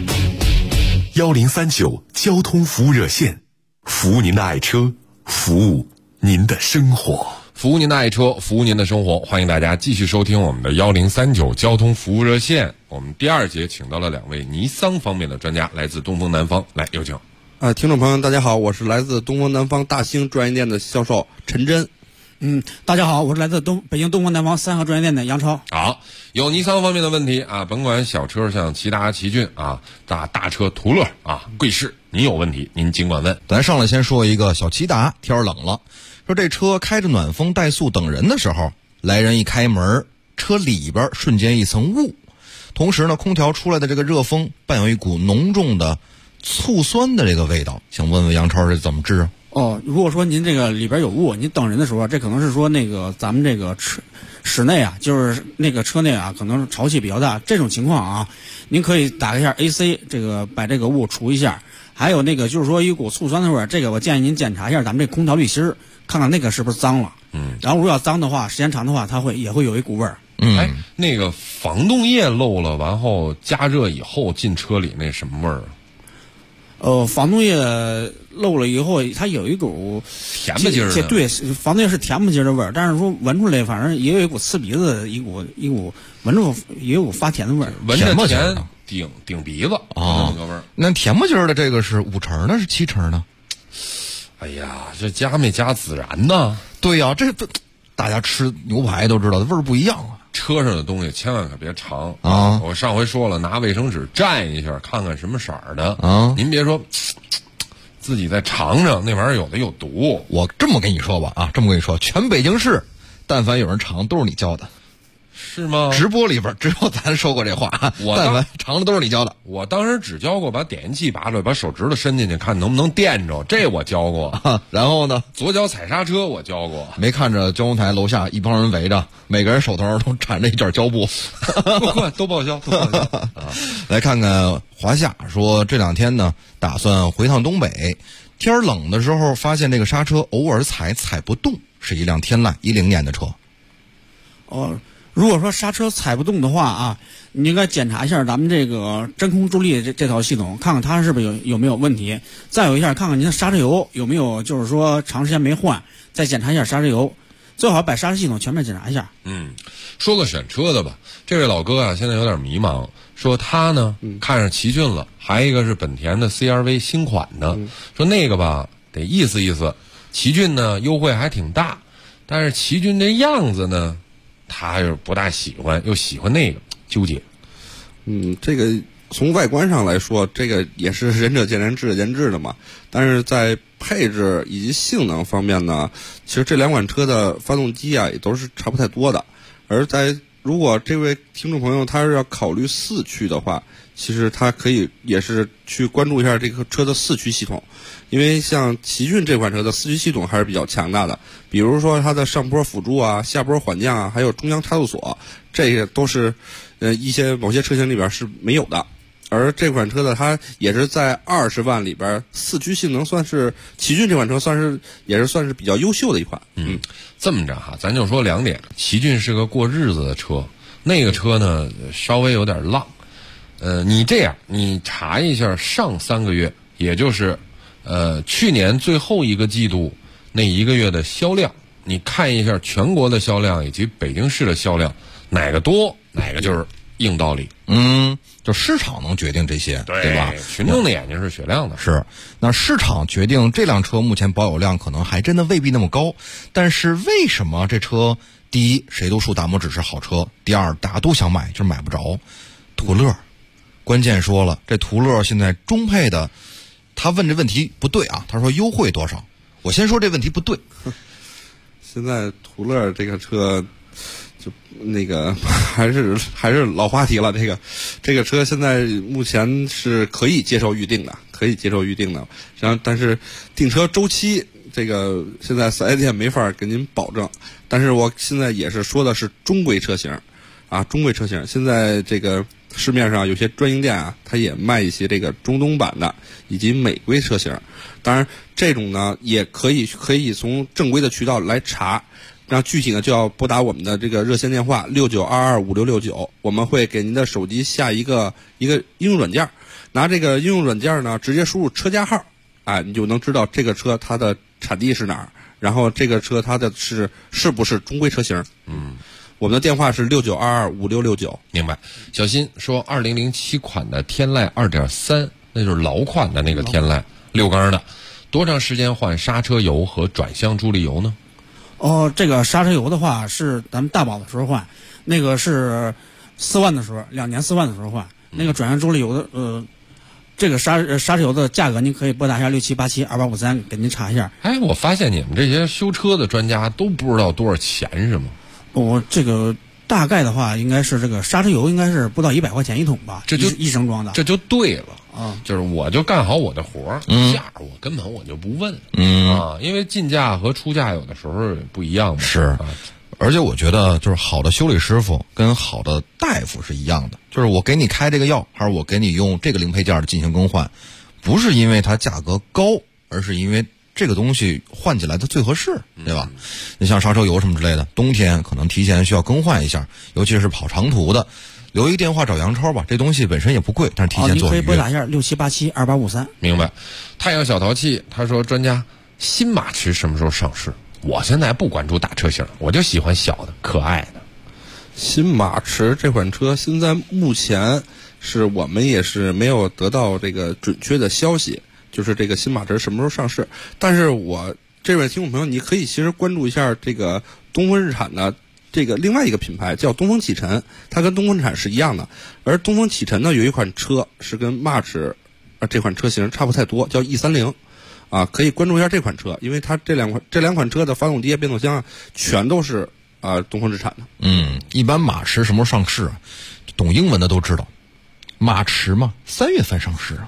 1039交通服务热线，服务您的爱车，服务您的生活。 服务您的爱车，服务您的生活，欢迎大家继续收听我们的1039交通服务热线。我们第2节请到了2位尼桑方面的专家，来自东风南方，来有请。 听众朋友大家好，我是来自东风南方大兴专业店的销售陈真。 大家好，我是来自北京东风南方3河专业店的杨超。 好，有尼桑方面的问题啊，甭管小车像骐达、奇骏啊，大车途乐啊、贵士，您有问题您尽管问。 咱上来先说一个小骐达，天冷了，说这车开着暖风怠速等人的时候，来人一开门，车里边瞬间一层雾，同时呢，空调出来的这个热风伴有一股浓重的醋酸的这个味道，想问问杨超这怎么治啊？ 如果说您这个里边有雾，您等人的时候，这可能是说那个咱们这个室内啊，就是那个车内啊，可能潮气比较大，这种情况啊，您可以打开一下 AC， 这个把这个雾除一下。还有那个就是说一股醋酸的味儿，这个我建议您检查一下咱们这空调滤芯，看看那个是不是脏了。然后如果要脏的话，时间长的话，它也会有一股味儿。 那个防冻液漏了，完后加热以后进车里那什么味儿啊？ 防冻液漏了以后，它有一股甜不劲儿的。 对，防冻液是甜不劲儿的味儿，但是说闻出来，反正也有一股刺鼻子的一股闻着也有股发甜的味儿， 闻着甜顶鼻子那个味儿。 那甜不劲儿的这个是5成呢，是7成呢？ 哎呀，这加没加孜然呢？ 对呀，这大家吃牛排都知道，味儿不一样啊。 车上的东西千万可别尝啊！我上回说了，拿卫生纸蘸一下，看看什么色儿的啊！您别说自己再尝尝，那玩意儿有的有毒。 我这么跟你说吧啊，这么跟你说，全北京市，但凡有人尝，都是你教的。 是吗？ 直播里边只有咱说过这话，但凡尝的都是你教的。 我当时只教过把点烟器拔出来，把手指头伸进去，看能不能电着，这我教过。 然后呢， 左脚踩刹车我教过。 没看着交通台楼下一帮人围着，每个人手头都缠着一卷胶布， 都报销。 来看看华夏说，这2天呢，打算回趟东北，天冷的时候发现这个刹车偶尔踩不动，是一辆天籁10年的车。 如果说刹车踩不动的话啊，你应该检查一下咱们这个真空助力这套系统，看看它是不是有没有问题。再有一下，看看您的刹车油有没有，就是说长时间没换，再检查一下刹车油，最好把刹车系统全面检查一下。 说个选车的吧，这位老哥啊，现在有点迷茫，说他呢看上奇骏了，还有一个是本田的 CR-V 新款的，说那个吧得意思意思，奇骏呢优惠还挺大，但是奇骏这样子呢，他又不大喜欢，又喜欢那个，纠结。 这个从外观上来说，这个也是仁者见仁，智者见智的嘛。但是在配置以及性能方面呢，其实这2款车的发动机啊也都是差不太多的。而如果这位听众朋友他是要考虑4驱的话，其实他可以也是去关注一下这个车的4驱系统，因为像奇骏这款车的4驱系统还是比较强大的，比如说它的上坡辅助啊、下坡缓降啊，还有中央差速锁，这些都是某些车型里边是没有的。而这款车呢，它也是在20万里边4驱性能算是奇骏这款车也是比较优秀的一款。 这么着哈，咱就说2点，奇骏是个过日子的车，那个车呢稍微有点浪。你这样，你查一下上3个月，也就是去年最后1个季度那1个月的销量，你看一下全国的销量以及北京市的销量，哪个多哪个就是硬道理。 就市场能决定这些，对吧？ 群众的眼睛是雪亮的。 是，那市场决定这辆车目前保有量可能还真的未必那么高，但是为什么这车第一谁都竖大拇指是好车，第二大家都想买就是买不着？途乐，关键说了，这途乐现在中配的，他问这问题不对啊，他说优惠多少？ 我先说这问题不对。 现在途乐这个车，就那个还是老话题了。这个车现在目前是可以接受预定的，然后但是订车周期这个现在4S店没法给您保证。但是我现在也是说的是中规车型，中规车型。现在这个市面上有些专营店它也卖一些这个中东版的以及美规车型。当然，这种呢也可以从正规的渠道来查。那具体呢就要拨打我们的这个热线电话69225669，我们会给您的手机下一个应用软件，拿这个应用软件呢直接输入车架号，你就能知道这个车它的产地是哪儿，然后这个车它的是不是中规车型。我们的电话是69225669。 明白。小新说2007款的天籁 2.3， 那就是老款的那个天籁6缸的，多长时间换刹车油和转向助力油呢？ 这个刹车油的话是咱们大保的时候换，那个是4万的时候，2年4万的时候换。那个转向助力油的这个刹车油的价格，您可以拨打一下67872853，给您查一下。 我发现你们这些修车的专家都不知道多少钱是吗？ 这个大概的话，应该是这个刹车油应该是不到100块钱一桶吧， 这就一升装的， 这就对了就是我就干好我的活儿，价我根本我就不问，因为进价和出价有的时候不一样嘛。 是，而且我觉得就是好的修理师傅跟好的大夫是一样的，就是我给你开这个药，还是我给你用这个零配件进行更换，不是因为它价格高，而是因为这个东西换起来它最合适，对吧？你像刹车油什么之类的，冬天可能提前需要更换一下，尤其是跑长途的。留一个电话找杨超吧，这东西本身也不贵，但是提前做预约。 你可以拨打一下67872853。 明白。太阳小淘气他说，专家，新马驰什么时候上市？我现在不关注大车型，我就喜欢小的可爱的。 新马驰这款车现在目前是我们也是没有得到这个准确的消息，就是这个新马驰什么时候上市。但是我这位听众朋友，你可以其实关注一下这个东风日产的这个另外一个品牌叫东风启辰，它跟东风日产是一样的。而东风启辰呢有一款车是跟马驰这款车型差不太多，叫 E30。可以关注一下这款车，因为它这两款车的发动机、变速箱全都是东风日产的。 一般马驰什么时候上市懂英文的都知道，马驰嘛，3月份上市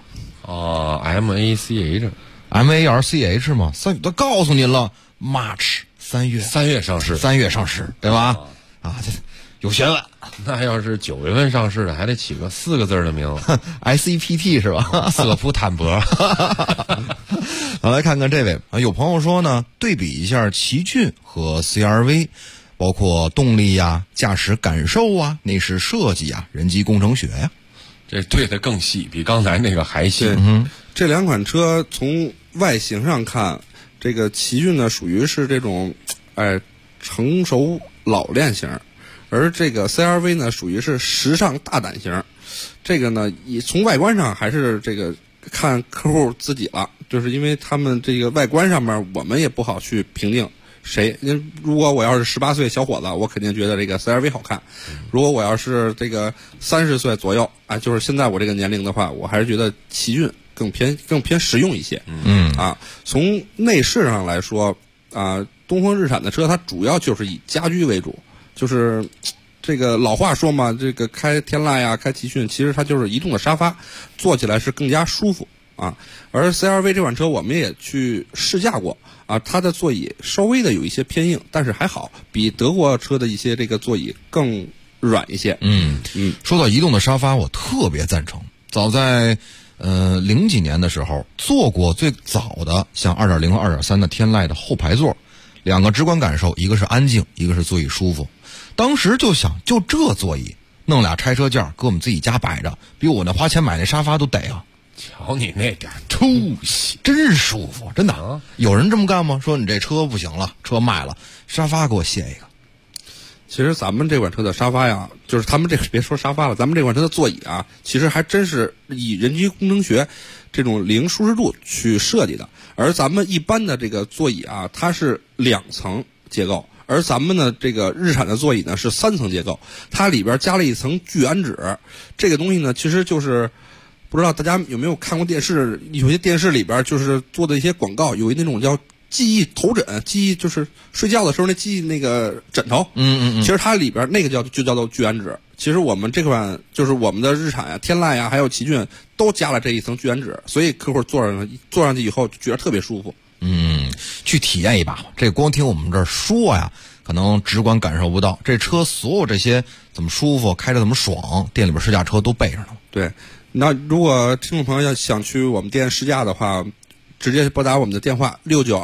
MACH 嘛，3月都告诉您了，马驰3月上市 ，3月上市，对吧？这有学问。 那要是9月份上市的，还得起个4个字的名字 ，SEPT 是吧？ 瑟夫坦博。 来看看这位有朋友说呢，对比一下奇骏和 CR-V， 包括动力呀、驾驶感受啊、内饰设计啊、人机工程学呀， 这对的更细，比刚才那个还细。 这两款车从外形上看，这个奇骏呢属于是这种成熟老练型，而这个 CR-V 呢属于是时尚大胆型。这个呢也从外观上还是这个看客户自己了，就是因为他们这个外观上面我们也不好去评定谁。如果我要是18岁小伙子，我肯定觉得这个 CR-V 好看。如果我要是这个30岁左右就是现在我这个年龄的话，我还是觉得奇骏更偏实用一些。从内饰上来说东风日产的车它主要就是以家居为主，就是这个老话说嘛，这个开天籁呀、开奇骏，其实它就是移动的沙发，坐起来是更加舒服而 CR-V 这款车我们也去试驾过它的座椅稍微的有一些偏硬，但是还好，比德国车的一些这个座椅更软一些。 说到移动的沙发，我特别赞成。早在00几年的时候，坐过最早的像 2.0 和 2.3 的天籁的后排座，两个直观感受，一个是安静，一个是座椅舒服。当时就想，就这座椅弄俩拆车件搁我们自己家摆着，比我那花钱买那沙发都得瞧你那点出息， 真舒服，真的。有人这么干吗？说你这车不行了，车卖了，沙发给我卸一个。 其实咱们这款车的沙发呀，就是他们这个别说沙发了，咱们这款车的座椅其实还真是以人机工程学这种零舒适度去设计的。而咱们一般的这个座椅它是2层结构，而咱们的这个日产的座椅呢是3层结构，它里边加了一层聚氨酯。这个东西呢，其实就是不知道大家有没有看过电视，有些电视里边就是做的一些广告，有那种叫记忆头枕，记忆就是睡觉的时候那记忆那个枕头，其实它里边那个就叫做聚氨酯。其实我们这款就是我们的日产呀、天籁呀，还有奇骏都加了这一层聚氨酯，所以客户坐上去以后就觉得特别舒服。 去体验一把吧。这光听我们这儿说呀，可能直观感受不到。这车所有这些怎么舒服，开着怎么爽，店里边试驾车都备着呢。 对，那如果听众朋友要想去我们店试驾的话，直接拨打我们的电话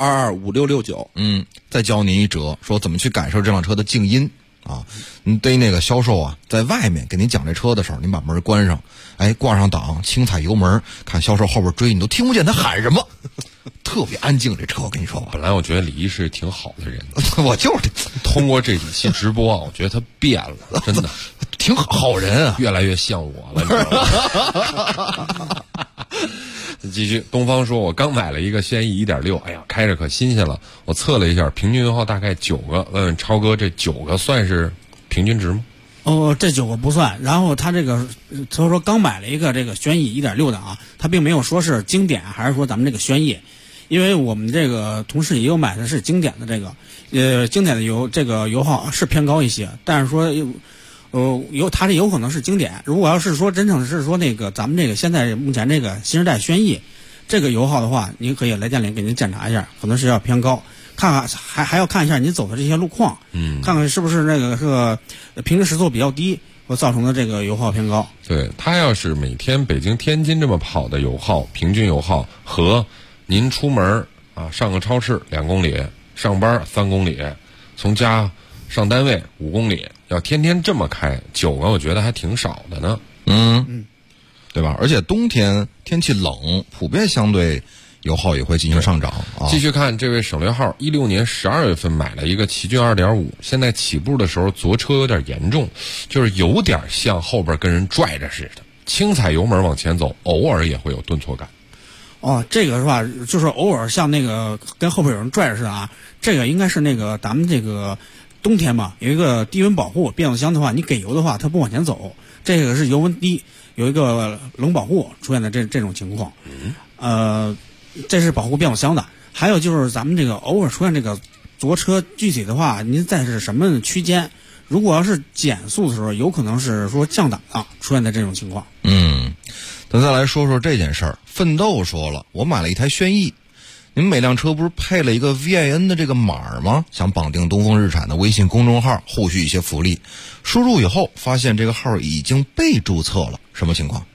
69225669， 再教您一折，说怎么去感受这辆车的静音啊。您对那个销售啊，在外面给您讲这车的时候，您把门关上，挂上档，轻踩油门，看销售后边追，你都听不见他喊什么，特别安静。这车我跟你说吧， 本来我觉得李一是挺好的人， 我就是通过这几期直播啊，我觉得他变了，真的挺好人啊， 越来越像我了，你知道吗？继续，东方说，我刚买了一个轩逸 1.6， 哎呀，开着可新鲜了。我测了一下，平均油耗大概9个。问问超哥，这9个算是平均值吗？ 这9个不算。然后他说刚买了一个这个轩逸 1.6 的啊，他并没有说是经典还是说咱们这个轩逸，因为我们这个同事也有买的是经典的这个，经典的这个油耗是偏高一些，但是说。它这有可能是经典。如果要是说真正是说那个咱们这个现在目前这个新时代轩逸这个油耗的话，您可以来店里给您检查一下，可能是要偏高，看看还要看一下你走的这些路况，看看是不是那个平时时速比较低或造成的这个油耗偏高。 对，它要是每天北京天津这么跑的油耗，平均油耗和您出门啊上个超市2公里，上班3公里，从家上单位5公里，要天天这么开9个，我觉得还挺少的呢。 对吧？而且冬天天气冷，普遍相对油耗也会进行上涨啊。 继续看这位省略号，16年12月份买了一个奇骏 2.5， 现在起步的时候左车有点严重，就是有点像后边跟人拽着似的，轻踩油门往前走，偶尔也会有顿挫感。 这个是吧？就是偶尔像那个跟后边有人拽着似的啊。这个应该是那个咱们这个冬天嘛，有一个低温保护，变速箱的话，你给油的话，它不往前走。这个是油温低，有一个冷保护出现的这种情况。这是保护变速箱的。还有就是咱们这个偶尔出现这个左车，具体的话，您在是什么区间？如果要是减速的时候，有可能是说降档出现的这种情况。 咱再来说说这件事儿。奋斗说了，我买了一台轩逸。你们每辆车不是配了一个 VIN 的这个码吗？想绑定东风日产的微信公众号，后续一些福利。输入以后发现这个号已经被注册了，什么情况？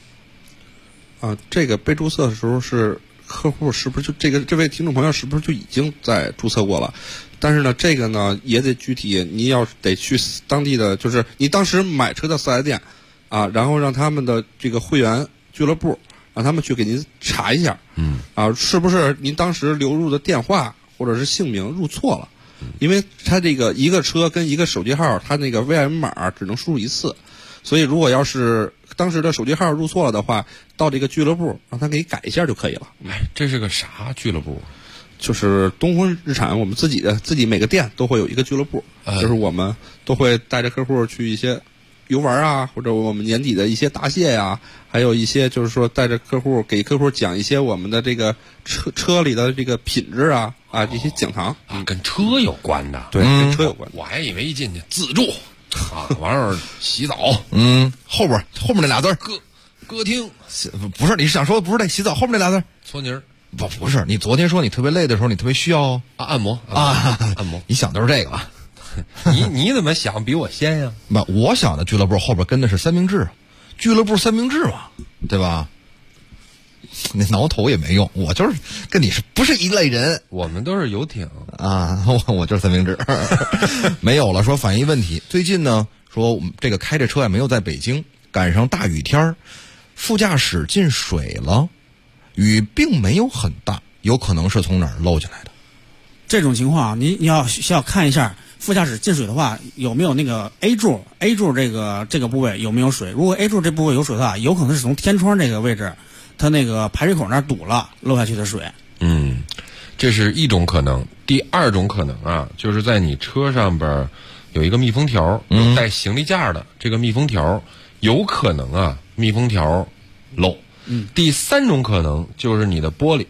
这个被注册的时候是客户是不是就这位听众朋友是不是就已经在注册过了？但是呢，这个呢也得具体，你要得去当地的，就是你当时买车的4S店啊，然后让他们的这个会员俱乐部让他们去给您查一下，是不是您当时流入的电话或者是姓名入错了？因为他这个一个车跟一个手机号，他那个 VIN 码只能输入一次，所以如果要是当时的手机号入错了的话，到这个俱乐部让他给改一下就可以了。 这是个啥俱乐部？ 就是东风日产，我们自己每个店都会有一个俱乐部，就是我们都会带着客户去一些游玩啊，或者我们年底的一些答谢呀，还有一些就是说带着客户给客户讲一些我们的这个车里的这个品质啊这些讲堂跟车有关的。 对，跟车有关。 我还以为一进去自助完事儿洗澡， 后面那俩字儿歌厅， 不是，你是想说不是那洗澡后面那俩字儿搓泥儿？ 不是，你昨天说你特别累的时候，你特别需要按摩， 你想的是这个吧？ 你怎么想比我先呀？ 我想的俱乐部后边跟的是三明治，俱乐部三明治嘛，对吧？那挠头也没用，我就是跟你是不是一类人？ 我们都是游艇啊，我就是三明治。没有了，说反映问题。最近呢，说我们这个开着车也没有在北京，赶上大雨天，副驾驶进水了，雨并没有很大，有可能是从哪儿漏进来的。 这种情况，你要需要看一下副驾驶进水的话，有没有那个 A 柱这个部位有没有水？如果 A 柱这部位有水的话，有可能是从天窗这个位置，它那个排水口那儿堵了，漏下去的水。 这是一种可能。第二种可能啊，就是在你车上边有一个密封条，有带行李架的这个密封条，有可能啊密封条漏。第三种可能就是你的玻璃。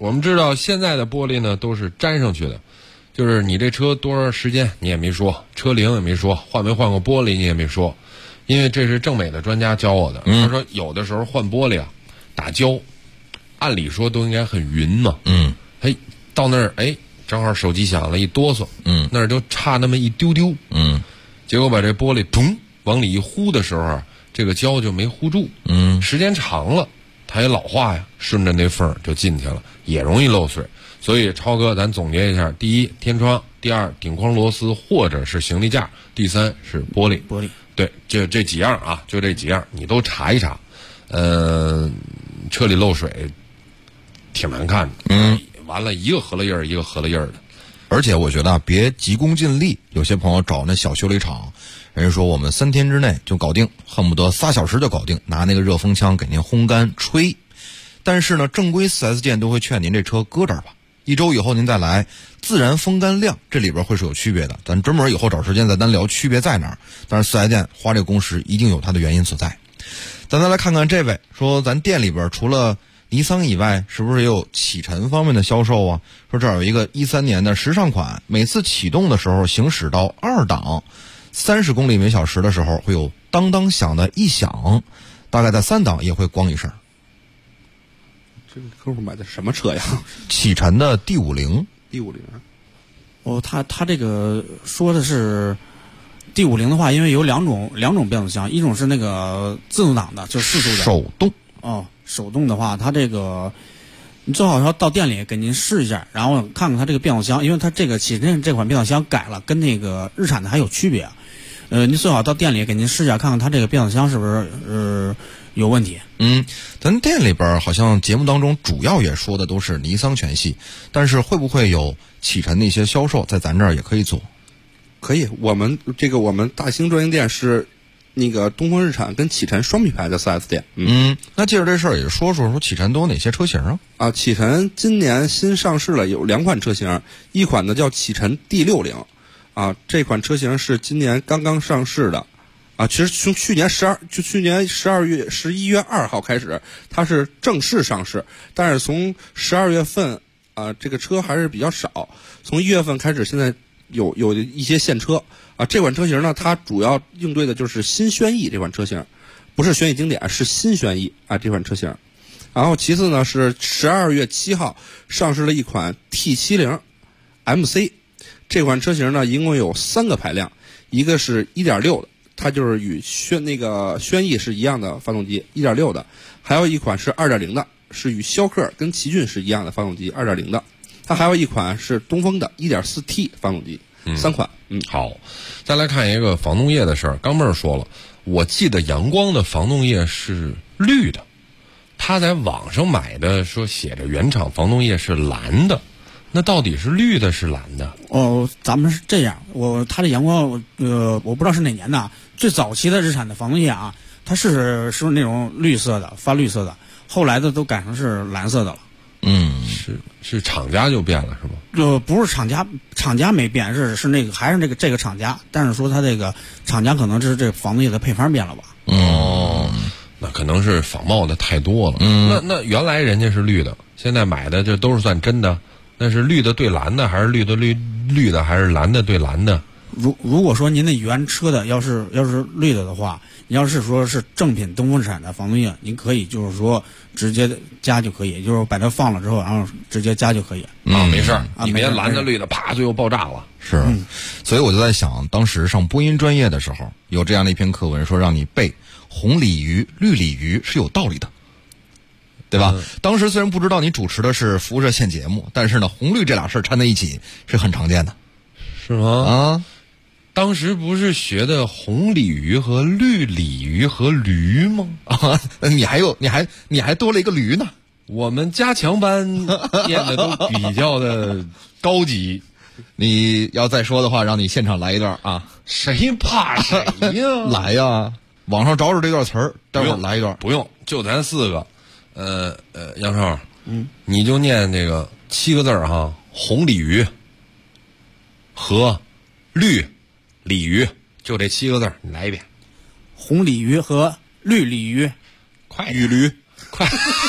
我们知道现在的玻璃呢都是粘上去的，就是你这车多少时间你也没说，车龄也没说，换没换过玻璃你也没说，因为这是正美的专家教我的。他说有的时候换玻璃啊，打胶，按理说都应该很匀嘛。到那儿正好手机响了，一哆嗦，那儿就差那么一丢丢，结果把这玻璃咚往里一呼的时候啊，这个胶就没呼住，时间长了它也老化呀，顺着那缝就进去了，也容易漏水。所以超哥咱总结一下，第一天窗，第二顶框螺丝或者是行李架，第三是玻璃。对，这几样啊，就这几样你都查一查。车里漏水挺难看的，完了一个合了印儿一个合了印儿的。 而且我觉得别急功近利，有些朋友找那小修理厂，人家说我们3天之内就搞定，恨不得3小时就搞定，拿那个热风枪给您烘干吹。但是呢，正规 4S 店都会劝您这车搁这儿吧，1周以后您再来，自然风干量这里边会是有区别的，咱专门以后找时间再单聊区别在哪儿。但是 4S 店花这个工时一定有它的原因所在。咱再来看看这位说，咱店里边除了尼桑以外，是不是也有启辰方面的销售啊？说这儿有一个13年的时尚款，每次启动的时候行驶到2档30公里每小时的时候会有当当响的一响，大概在3档也会咣一声。 这个客户买的什么车呀？ 启辰的 D50。 哦，他这个说的是 D50的话，因为有两种变速箱，一种是那个自动挡的，就是4速的手动。 手动的话，它这个你最好要到店里给您试一下，然后看看它这个变速箱，因为它这个启辰这款变速箱改了，跟那个日产的还有区别。您最好到店里给您试一下，看看它这个变速箱是不是有问题。 咱店里边好像节目当中主要也说的都是尼桑全系，但是会不会有启辰的一些销售在咱这儿也可以做？ 可以，我们大兴专营店是那个东风日产跟启辰双品牌的 4S 店。 那借着这事儿也说启辰都有哪些车型啊？ 启辰今年新上市了有2款车型，一款呢叫启辰 D60，这款车型是今年刚刚上市的，其实从去年11月2号开始它是正式上市，但是从12月份这个车还是比较少，从1月份开始现在有一些现车。这款车型呢，它主要应对的就是新轩逸这款车型，不是轩逸经典，是新轩逸这款车型。然后其次呢是12月7号上市了一款 T70 MC， 这款车型呢一共有3个排量，一个是 1.6 的，它就是与轩逸是一样的发动机 1.6 的，还有一款是 2.0 的，是与逍客跟奇骏是一样的发动机 2.0 的，它还有一款是东风的 1.4T 发动机。3款。 好，再来看一个防冻液的事儿。刚妹儿说了，我记得阳光的防冻液是绿的，他在网上买的说写着原厂防冻液是蓝的，那到底是绿的是蓝的？ 咱们是这样，他这阳光我不知道是哪年的，最早期的日产的防冻液它是那种绿色的，发绿色的，后来的都改成是蓝色的了。 是厂家就变了是吗？ 不是厂家没变，是那个还是这个厂家，但是说它这个厂家可能是这防冻液的配方变了吧？ 那可能是仿冒的太多了。那原来人家是绿的，现在买的这都是算真的？那是绿的对蓝的，还是绿的还是蓝的对蓝的？ 如果说您的原车的要是绿的话，你要是说是正品东风日产的防冻液，您可以就是说直接加就可以，就是把它放了之后，然后直接加就可以。 没事儿，你别蓝的绿的啪最后爆炸了。 是，所以我就在想，当时上播音专业的时候，有这样的一篇课文说让你背红鲤鱼、绿鲤鱼是有道理的，对吧？当时虽然不知道你主持的是服务热线节目，但是呢，红绿这俩事儿掺在一起是很常见的， 是吗？当时不是学的红鲤鱼和绿鲤鱼和驴吗？ 你还多了一个驴呢。 我们加强班念的都比较的高级。 你要再说的话，让你现场来一段啊！ 谁怕谁呀？ 来呀！网上找找这段词儿，待会儿来一段。 不用，就咱4个。杨超，你就念这个7个字哈，红鲤鱼和绿鲤鱼，就这7个字，你来一遍。 红鲤鱼和绿鲤鱼， 快雨驴， 快，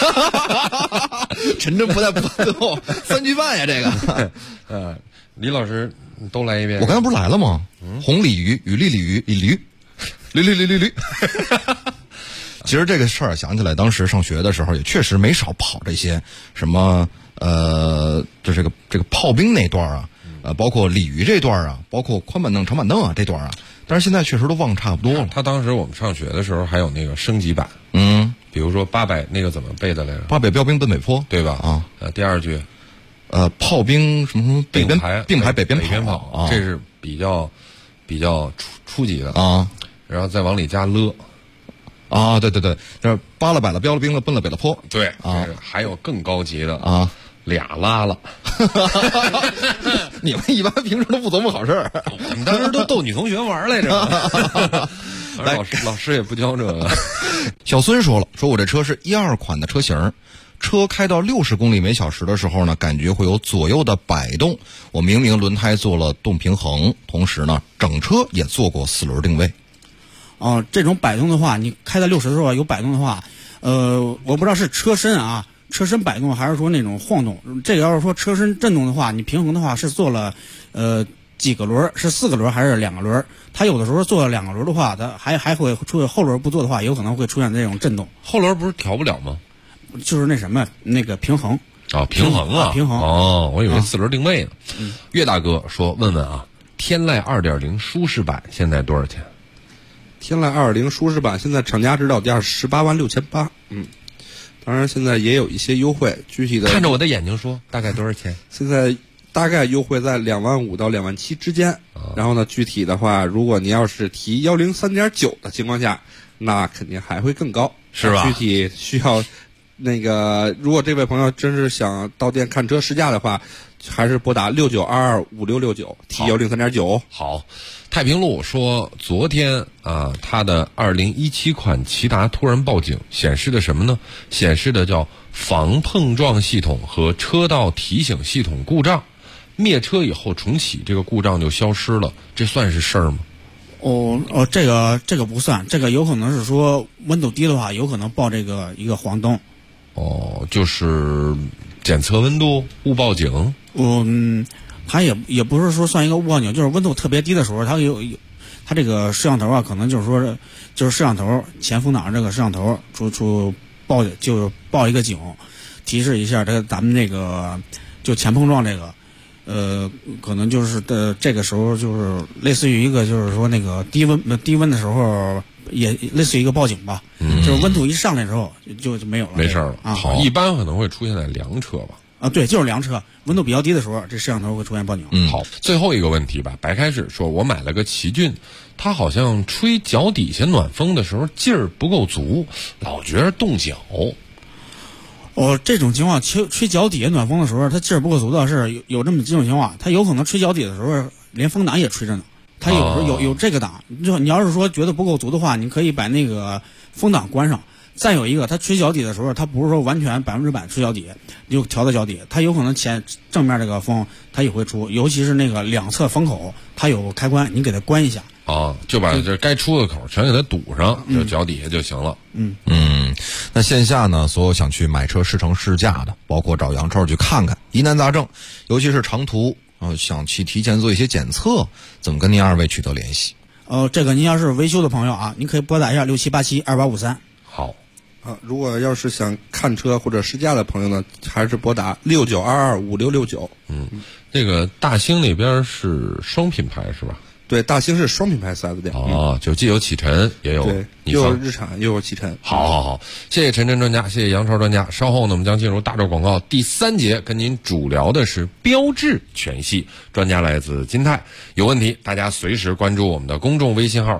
陈真不在最后3句半呀，这个。 李老师都来一遍。 我刚才不是来了吗？红鲤鱼，雨丽鲤鱼，驴。其实这个事儿想起来，当时上学的时候也确实没少跑这些什么就这个炮兵那段啊，包括鲤鱼这段啊，包括宽板凳、长板凳啊这段啊，但是现在确实都忘差不多了。 他当时我们上学的时候还有那个升级版，比如说800那个怎么背的来着 ？800标兵奔北坡， 对吧？第二句， 炮兵什么并排北边跑啊，这是比较初级的啊， 然后再往里加了。 啊，对，这扒了摆了标了兵了奔了北了坡， 对啊， 还有更高级的啊， 俩拉了。 你们一般平时都不琢磨好事儿， 我们当时都逗女同学玩来着。老师也不教这个。 小孙说了，说我这车是12款的车型，车开到60公里每小时的时候呢，感觉会有左右的摆动。我明明轮胎做了动平衡，同时呢，整车也做过4轮定位。 这种摆动的话，你开到60的时候有摆动的话，我不知道是车身摆动还是说那种晃动。这个要是说车身震动的话，你平衡的话是做了几个轮，是4个轮还是2个轮？它有的时候做了2个轮的话，它还会出现后轮不做的话，有可能会出现这种震动。 后轮不是调不了吗？ 就是那什么那个平衡平衡啊， 平衡我以为4轮定位呢。岳大哥说，问问啊，天籁 2.0 舒适版现在多少钱？ 天籁 2.0 舒适版现在厂家指导价186800，当然现在也有一些优惠，具体的看着我的眼睛说大概多少钱？ 现在大概优惠在25000到27000之间。然后呢，具体的话，如果你要是提10 3.9的情况下，那肯定还会更高， 是吧？ 具体需要那个，如果这位朋友真是想到店看车试驾的话，还是拨打69225669提10 3.9。 好。太平路说，昨天他的2017款骐达突然报警，显示的什么呢？显示的叫防碰撞系统和车道提醒系统故障，灭车以后重启，这个故障就消失了，这算是事儿吗？ 这个不算，这个有可能是说温度低的话，有可能报这个一个黄灯。 就是检测温度误报警。 它也不是说算一个误报警，就是温度特别低的时候，它这个摄像头啊，可能就是说摄像头前风挡这个摄像头就报一个警，提示一下咱们这个就前碰撞这个，可能就是这个时候就是类似于一个就是说那个低温的时候，也类似于一个报警吧，就是温度一上来之后就没有了， 没事了。好，一般可能会出现在凉车吧。 对，就是凉车，温度比较低的时候，这摄像头会出现报警。 好，最后一个问题吧。白开水说，我买了个奇骏，它好像吹脚底下暖风的时候劲儿不够足，老觉得冻脚。 这种情况，吹脚底下暖风的时候，它劲儿不够足的是有这么几种情况，它有可能吹脚底的时候连风挡也吹着呢。它有时候有这个档，就你要是说觉得不够足的话，你可以把那个风挡关上。再有一个，它吹脚底的时候，它不是说完全100%吹脚底，就调到脚底，它有可能正面这个风它也会出，尤其是那个两侧风口，它有开关，你给它关一下。 就把这该出的口全给它堵上，就脚底下就行了。 那线下呢，所有想去买车试乘试驾的，包括找杨超去看看，疑难杂症，尤其是长途想去提前做一些检测，怎么跟您2位取得联系？ 这个您要是维修的朋友啊，您可以拨打一下67872853。 好。 如果要是想看车或者试驾的朋友呢，还是拨打69225669。 这个大兴那边是双品牌是吧？ 对，大兴是双品牌4S店。 就既有启辰，也有又有日产，又有启辰。 好，谢谢陈真专家，谢谢杨超专家。稍后呢，我们将进入大洲广告第3节，跟您主聊的是标致全系。专家来自金泰，有问题大家随时关注我们的公众微信号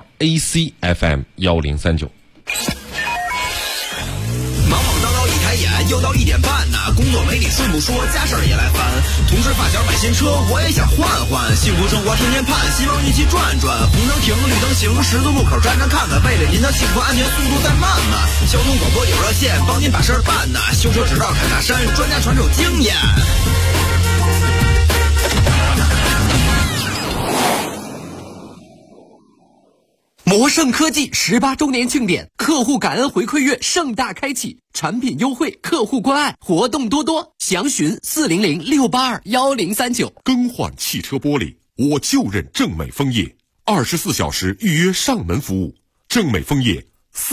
ACFM1039。 又到1点半呢，工作没你顺不说，家事儿也来烦。同事发小买新车，我也想换换。幸福生活天天盼，希望一起转转。红灯停，绿灯行，十字路口站站看看，为了您的幸福安全，速度再慢呢。交通广播有热线，帮您把事儿办呢。修车只到坎大山，专家传授经验。 魔盛科技18周年庆典，客户感恩回馈月盛大开启，产品优惠，客户关爱，活动多多，详询400-682-1039。 更换汽车玻璃，我就认正美枫叶，24小时预约上门服务。正美枫叶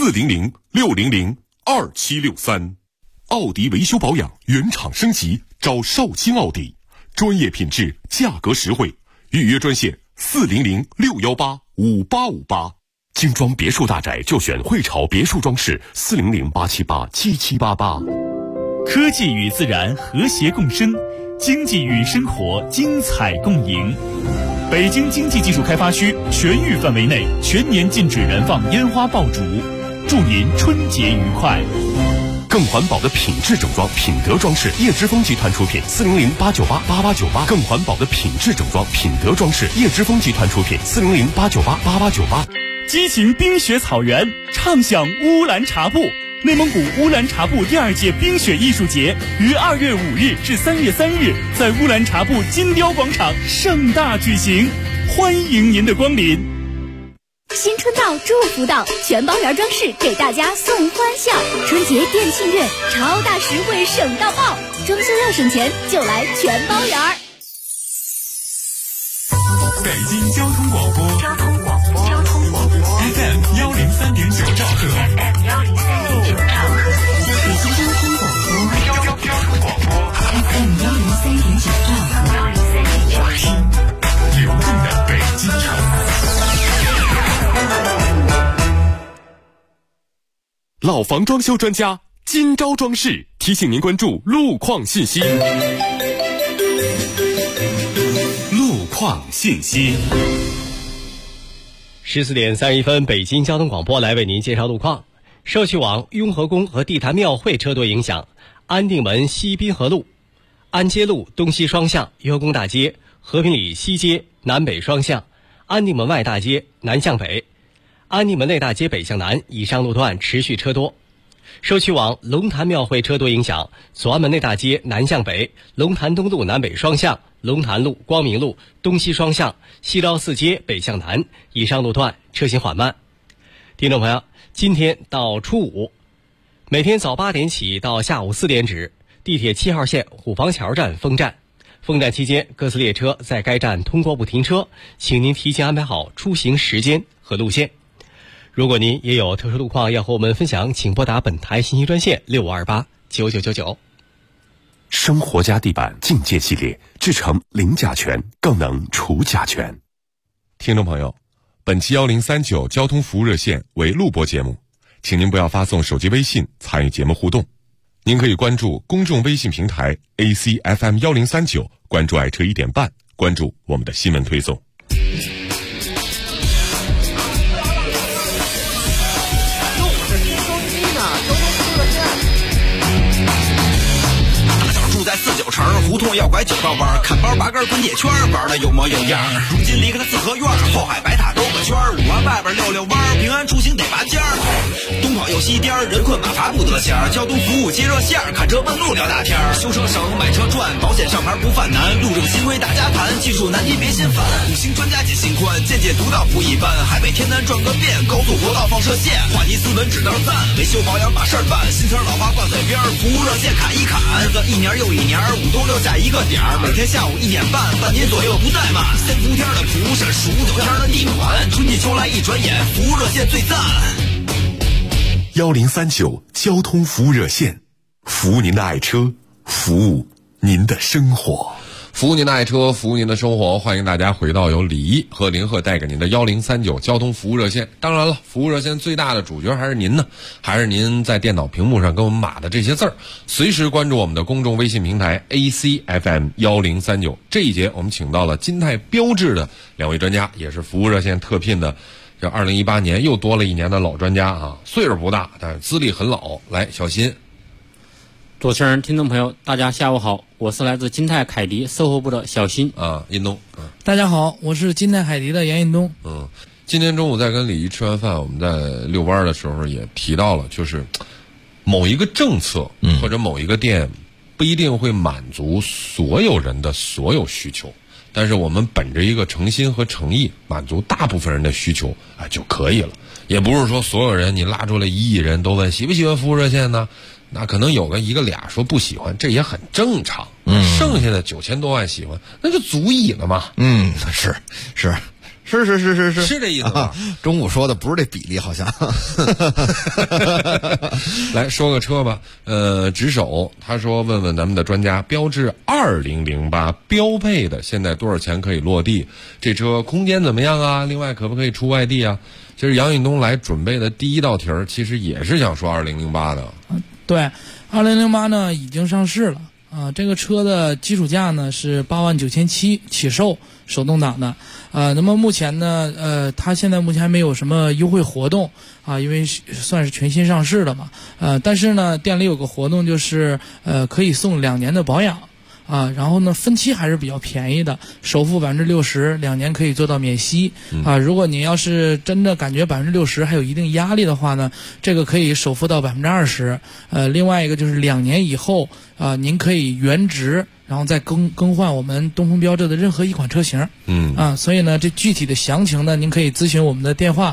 400-600-2763。奥迪维修保养原厂升级，找少卿奥迪，专业品质，价格实惠，预约专线400-618-5858。精装别墅大宅就选汇潮别墅装饰，400-878-7788。 科技与自然和谐共生，经济与生活精彩共赢。北京经济技术开发区全域范围内全年禁止燃放烟花爆竹，祝您春节愉快。 更环保的品质整装，品德装饰，叶之峰集团出品，400-898-8898。更环保的品质整装，品德装饰，叶之峰集团出品，400-898-8898。 激情冰雪草原，畅享乌兰察布。内蒙古乌兰察布第2届冰雪艺术节于2月5日至3月3日在乌兰察布金雕广场盛大举行，欢迎您的光临。 新春到，祝福到，全包圆装饰给大家送欢笑。春节店庆月，超大实惠省到爆，装修要省钱就来全包圆。 北京交通广播FM 103.9兆赫， 北京交通广播 FM 103.9兆赫， 流动的北京城。 老房装修专家金招装饰提醒您关注路况信息。 路况信息。 14点31分，北京交通广播来为您介绍路况。社区网雍和宫和地坛庙会车多影响，安定门西滨河路、安街路东西双向、雍和宫大街、和平里西街南北双向、安定门外大街南向北、安定门内大街北向南以上路段持续车多。社区网龙潭庙会车多影响，左安门内大街南向北、龙潭东路南北双向、龙潭路、光明路东西双向、西昭寺街北向南以上路段车行缓慢。听众朋友，今天到初五，每天早8点起到下午4点止，地铁7号线虎坊桥站封站。封站期间，各次列车在该站通过不停车，请您提前安排好出行时间和路线。如果您也有特殊路况要和我们分享，请拨打本台信息专线6528-9999。 生活家地板境界系列，制成零甲醛，更能除甲醛。 听众朋友，本期1039交通服务热线为录播节目，请您不要发送手机微信参与节目互动。您可以关注公众微信平台 ACFM 1039，关注爱车1点半，关注我们的新闻推送。 在49城胡同要拐9道弯，看包拔根滚铁圈，玩的有模有样。如今离开了四合院，后海白塔兜个圈，5环外边溜弯，平安出行得拔尖儿。东跑又西颠，人困马乏不得闲。交通服务接热线，看车问路聊大天。修车省，买车赚，保险上牌不犯难。路政新规大家谈，技术难题别心烦。5星专家解心宽，见解独到不一般。海北天南转个遍，高速国道放射线。话题斯文只道赞，维修保养把事儿办。新车老花挂嘴边，服务热线砍一砍。日子一年又一年，5都留下一个点儿，每天下午1点半，半年左右不怠慢。先伏天的蒲是数9天的地款，春季秋来一转眼，服务热线最赞。 1039交通服务热线，服务您的爱车，服务您的生活。 服务您的爱车，服务您的生活，欢迎大家回到由李一和林鹤带给您的1039交通服务热线。当然了，服务热线最大的主角还是您呢，还是您在电脑屏幕上给我们码的这些字儿。随时关注我们的公众微信平台 ACFM 1039。这一节我们请到了金泰标致的2位专家，也是服务热线特聘的，这2018年又多了1年的老专家啊，岁数不大，但是资历很老。来，小新。 主持人、听众朋友，大家下午好，我是来自金泰凯迪售后部的小新印东。 大家好，我是金泰凯迪的杨印东。 今天中午在跟李一吃完饭，我们在遛弯的时候也提到了，就是某一个政策或者某一个店不一定会满足所有人的所有需求， 但是我们本着一个诚心和诚意，满足大部分人的需求啊就可以了。也不是说所有人你拉出来1亿人都问喜不喜欢服务热线呢，那可能有个1个俩说不喜欢，这也很正常。剩下的9000多万喜欢，那就足以了嘛。是这意思吧？ 中午说的不是这比例，好像。 来说个车吧，直手他说问问咱们的专家，标致2008标配的现在多少钱可以落地？这车空间怎么样啊？另外可不可以出外地啊？其实杨运东来准备的第一道题儿，其实也是想说2008的。 对，2008呢已经上市了啊，这个车的基础价呢是89700起售，手动挡的。那么目前呢，它现在目前还没有什么优惠活动啊，因为算是全新上市的嘛。但是呢，店里有个活动，就是可以送2年的保养啊，然后呢，分期还是比较便宜的，首付60%，2年可以做到免息啊。如果你要是真的感觉60%还有一定压力的话呢，这个可以首付到20%。另外一个就是2年以后啊，您可以原值，然后再更换我们东风标致的任何一款车型。所以呢，这具体的详情呢，您可以咨询我们的电话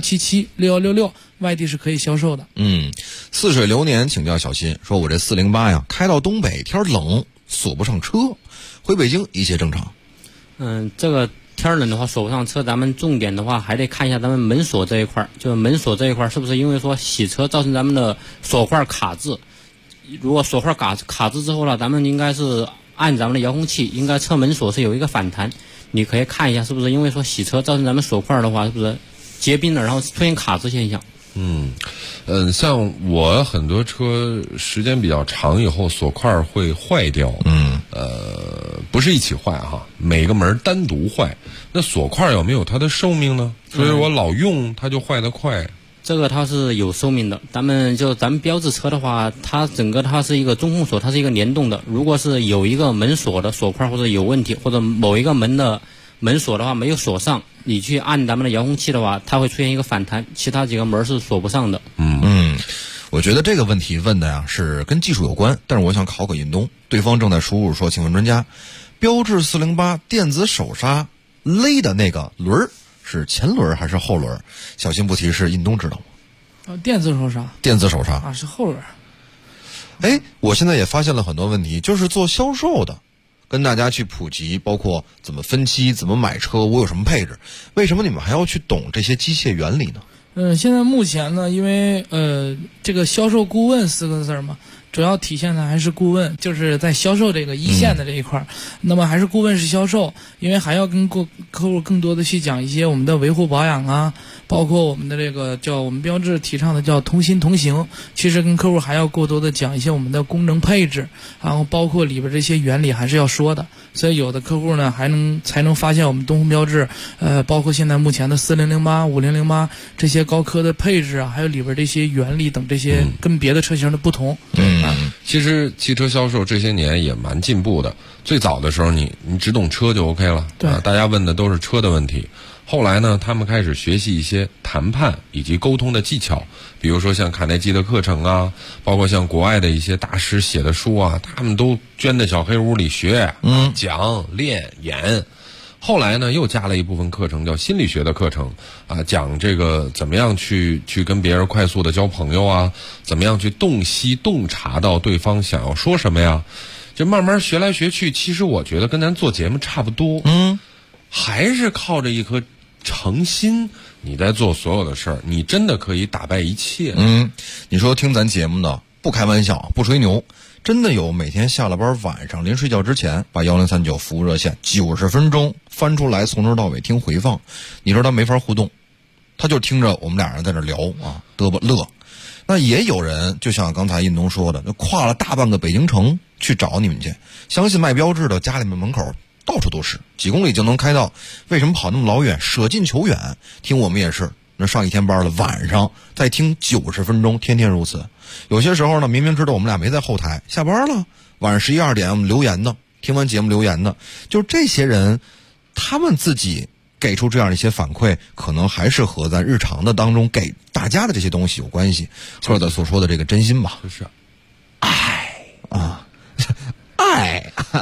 81776166，外地是可以销售的。 似水流年请教小新说，我这408呀，开到东北天冷锁不上车，回北京一切正常。 这个天冷的话锁不上车，咱们重点的话还得看一下咱们门锁这一块，就是门锁这一块是不是因为说洗车造成咱们的锁块卡滞。如果锁块卡滞之后呢，咱们应该是按咱们的遥控器，应该车门锁是有一个反弹，你可以看一下是不是因为说洗车造成咱们锁块的话是不是结冰了，然后出现卡滞现象。 像我很多车时间比较长以后锁块会坏掉，不是一起坏哈，每个门单独坏。那锁块有没有它的寿命呢？所以我老用它就坏得快。 这个它是有寿命的，咱们标致车的话，它整个它是一个中控锁，它是一个联动的。如果是有一个门锁的锁块或者有问题，或者某一个门的门锁的话没有锁上，你去按咱们的遥控器的话，它会出现一个反弹，其他几个门是锁不上的。 我觉得这个问题问的呀是跟技术有关，但是我想考个运东。对方正在输入说，请问专家，标致408电子手刹勒的那个轮儿是前轮还是后轮？小心不提示，运东知道吗？ 电子手刹。 电子手刹啊，是后轮。 我现在也发现了很多问题，就是做销售的跟大家去普及，包括怎么分期、怎么买车，我有什么配置，为什么你们还要去懂这些机械原理呢？ 现在目前呢，因为这个销售顾问4个字嘛，主要体现的还是顾问，就是在销售这个一线的这一块那么还是顾问式销售，因为还要跟客户更多的去讲一些我们的维护保养啊，包括我们的这个叫我们标致提倡的叫同心同行，其实跟客户还要过多的讲一些我们的功能配置，然后包括里边这些原理还是要说的。所以有的客户呢才能发现我们东风标致包括现在目前的4008、5008这些高科的配置啊，还有里边这些原理等这些跟别的车型的不同。 其实汽车销售这些年也蛮进步的。最早的时候你只懂车就 OK 了，大家问的都是车的问题。后来呢，他们开始学习一些谈判以及沟通的技巧，比如说像卡耐基的课程啊，包括像国外的一些大师写的书啊，他们都捐在小黑屋里学，讲、练、演。后来呢，又加了一部分课程，叫心理学的课程啊，讲这个怎么样去跟别人快速的交朋友啊，怎么样去洞悉洞察到对方想要说什么呀，就慢慢学来学去。其实我觉得跟咱做节目差不多，还是靠着一颗诚心，你在做所有的事儿，你真的可以打败一切。 你说听咱节目的，不开玩笑，不吹牛，真的有每天下了班晚上临睡觉之前把1039服务热线90分钟翻出来，从头到尾听回放。你说他没法互动，他就听着我们俩人在这聊啊，嘚啵乐。那也有人就像刚才印东说的，跨了大半个北京城去找你们去，相信卖标致的家里面门口到处都是，几公里就能开到，为什么跑那么老远，舍近求远？听我们也是，那上一天班了，晚上再听90分钟，天天如此。有些时候呢，明明知道我们俩没在后台，下班了，晚上11、12点我们留言的，听完节目留言的，就是这些人，他们自己给出这样一些反馈，可能还是和咱日常的当中给大家的这些东西有关系，或者所说的这个真心吧， 就是爱啊，爱。 不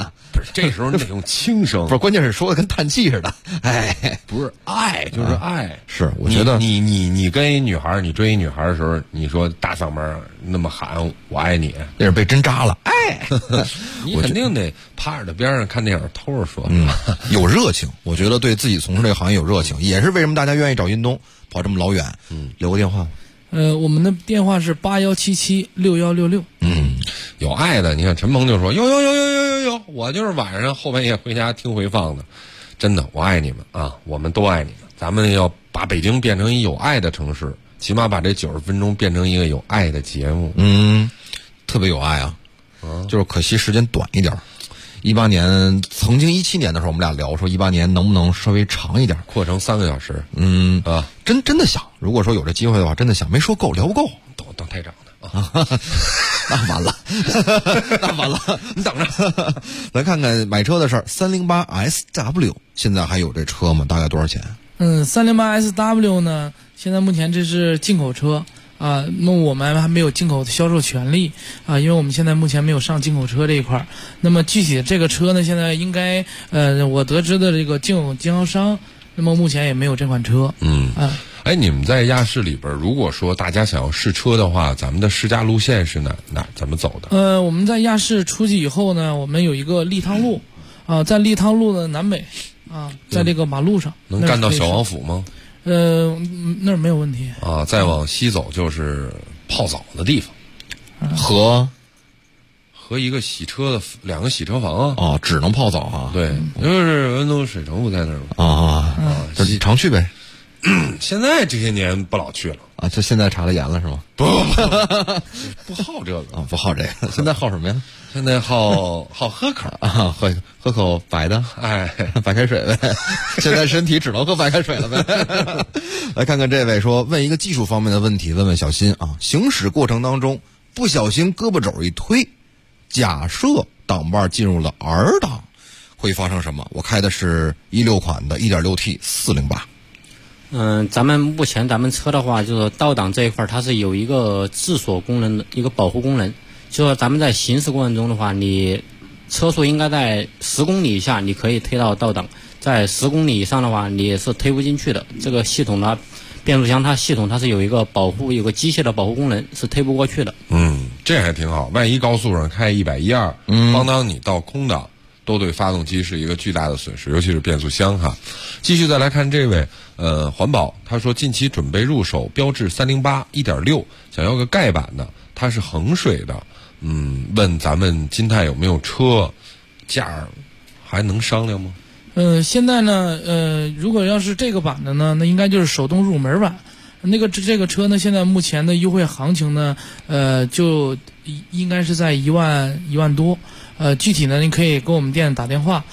这时候你得用轻声， 不是，关键是说的跟叹气似的。哎， 不是爱就是爱。 是，我觉得你跟一女孩，你追一女孩的时候，你说大嗓门那么喊我爱你， 那是被针扎了。哎， 你肯定得趴着边上看电影偷着说， 有热情。我觉得对自己从事这个行业有热情，也是为什么大家愿意找运动跑这么老远。留个电话吧。 我们的电话是81776166。 有爱的，你看陈鹏就说有，我就是晚上后半夜回家听回放的，真的，我爱你们啊，我们都爱你们，咱们要把北京变成一有爱的城市，起码把这90分钟变成一个有爱的节目。 特别有爱啊，就是可惜时间短一点。18年，曾经17年的时候，我们俩聊说18年能不能稍微长一点， 扩成3个小时。 真的想，如果说有这机会的话，真的想，没说够，聊不够。 当台长的那完了，你等着。来看看买车的事儿，308SW 现在还有这车吗？大概多少钱 ？308SW 呢？现在目前这是进口车。那我们还没有进口的销售权利因为我们现在目前没有上进口车这一块。那么具体的这个车呢，现在应该我得知的这个进口经销商，那么目前也没有这款车。 你们在亚视里边，如果说大家想要试车的话，咱们的试驾路线是哪怎么走的？ 我们在亚视出去以后呢，我们有一个利汤路在利汤路的南北在这个马路上能干到小王府吗？ 那儿没有问题再往西走就是泡澡的地方，和一个洗车的2个洗车房只能泡澡对，就是文东水城不在那儿吗？ 常去呗。 现在这些年不老去了就现在查了严了是吗？ 不好这个不好这个。现在好什么呀？ 现在好喝口喝口白的，白开水呗。现在身体只能喝白开水了呗。来看看这位说，问一个技术方面的问题，问小新行驶过程当中不小心胳膊肘一推，假设挡把进入了 R 档，会发生什么？我开的是16款的 1.6T 408。 咱们目前咱们车的话，就是倒档这一块，它是有一个自锁功能的一个保护功能，就说咱们在行驶过程中的话，你车速应该在10公里以下，你可以推到倒档，在10公里以上的话，你是推不进去的。这个系统呢，变速箱它系统它是有一个保护，有个机械的保护功能，是推不过去的。 这还挺好。万一高速上开110、120，当你到空档，都对发动机是一个巨大的损失，尤其是变速箱哈。继续再来看这位环保，他说近期准备入手标致308 1.6，想要个盖板的，它是衡水的。问咱们金泰有没有车，价还能商量吗？ 现在呢，如果要是这个版的呢，那应该就是手动入门版。这个车呢，现在目前的优惠行情呢，就应该是在1万多。具体呢，您可以给我们店打电话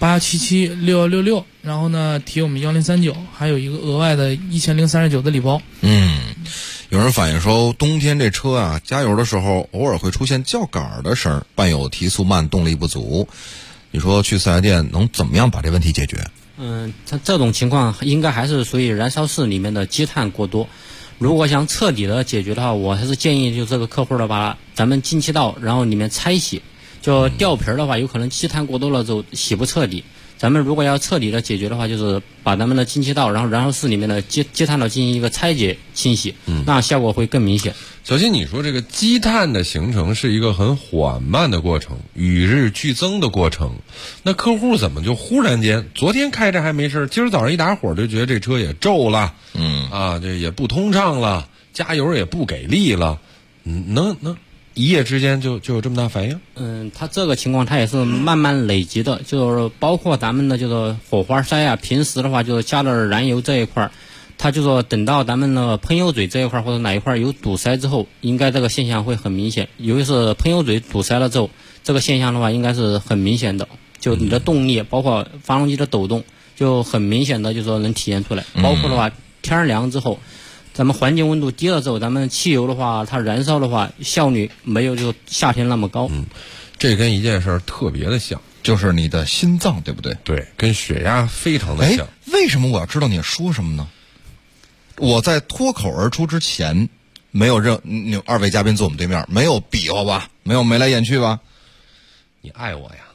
81776166，然后呢提我们1039，还有一个额外的1039的礼包。 有人反映说，冬天这车加油的时候偶尔会出现叫杆的声，伴有提速慢、动力不足。你说去4S店能怎么样把这问题解决？ 它这种情况应该还是属于燃烧室里面的积碳过多。如果想彻底的解决的话，我还是建议就这个客户的把咱们进气道然后里面拆洗。就掉皮的话，有可能积碳过多了之后洗不彻底。咱们如果要彻底的解决的话，就是把咱们的进气道，然后燃烧室里面的积碳道进行一个拆解清洗，那效果会更明显。 小新，你说这个积碳的形成是一个很缓慢的过程，与日俱增的过程。那客户怎么就忽然间，昨天开着还没事，今儿早上一打火就觉得这车也皱了，这也不通畅了，加油也不给力了，能一夜之间就有这么大反应？ 它这个情况它也是慢慢累积的，就是包括咱们的就是火花塞平时的话就是加了燃油这一块，它就说等到咱们的喷油嘴这一块或者哪一块有堵塞之后，应该这个现象会很明显。尤其是喷油嘴堵塞了之后，这个现象的话应该是很明显的，就你的动力包括发动机的抖动就很明显的就说能体现出来。包括的话天凉之后，咱们环境温度低了之后，咱们汽油的话它燃烧的话效率没有就夏天那么高。 这跟一件事特别的像， 就是你的心脏，对不对？ 对，跟血压非常的像。 为什么我要知道你说什么呢？我在脱口而出之前，没有二位嘉宾坐我们对面，没有比划吧，没有眉来眼去吧？ 你爱我呀？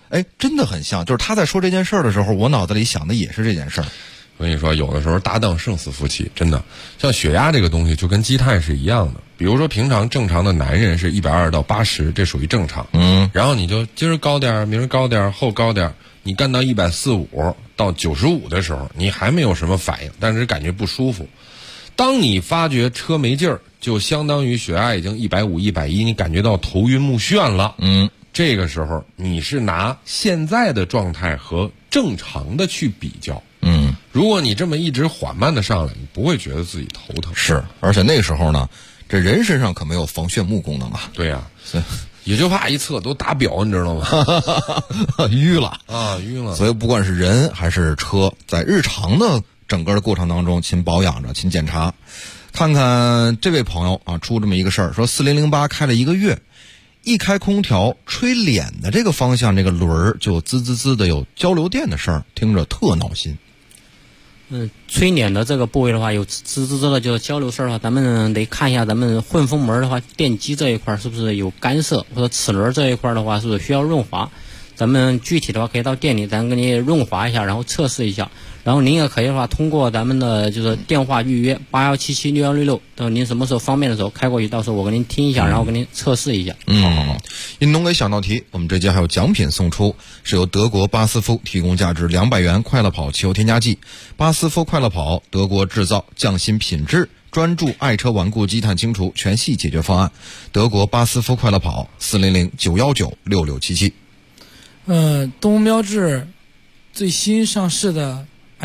哎，真的很像，就是他在说这件事儿的时候，我脑子里想的也是这件事儿。 我跟你说，有的时候搭档胜似夫妻，真的。像血压这个东西就跟积碳是一样的，比如说平常正常的男人是120到80，这属于正常。然后你就今儿高点，明儿高点，后高点，你干到145到95的时候，你还没有什么反应，但是感觉不舒服。当你发觉车没劲儿，就相当于血压已经150、110，你感觉到头晕目眩了。这个时候你是拿现在的状态和正常的去比较。如果你这么一直缓慢的上来，你不会觉得自己头疼。 是，而且那个时候呢，这人身上可没有防眩目功能啊。 对呀，也就怕一测都打表，你知道吗？ 淤了啊，淤了。 所以不管是人还是车，在日常的整个的过程当中，勤保养着，勤检查。看看这位朋友啊，出这么一个事儿，说4008开了1个月，一开空调吹脸的这个方向，这个轮儿就滋滋滋的有交流电的事儿，听着特闹心。 吹脸的这个部位的话，有滋滋滋的就是交流声的话，咱们得看一下咱们混风门的话，电机这一块是不是有干涉，或者齿轮这一块的话是不是需要润滑。咱们具体的话可以到店里咱给你润滑一下，然后测试一下。然后您也可以的话通过咱们的就是电话预约81776166，等您什么时候方便的时候开过去，到时候我给您听一下，然后给您测试一下。 好。运动类小道题，我们这节还有奖品送出，是由德国巴斯夫提供价值200元快乐跑汽油添加剂。巴斯夫快乐跑，德国制造，匠心品质，专注爱车顽固积碳清除全系解决方案。德国巴斯夫快乐跑400-919-6677。 东风标致最新上市的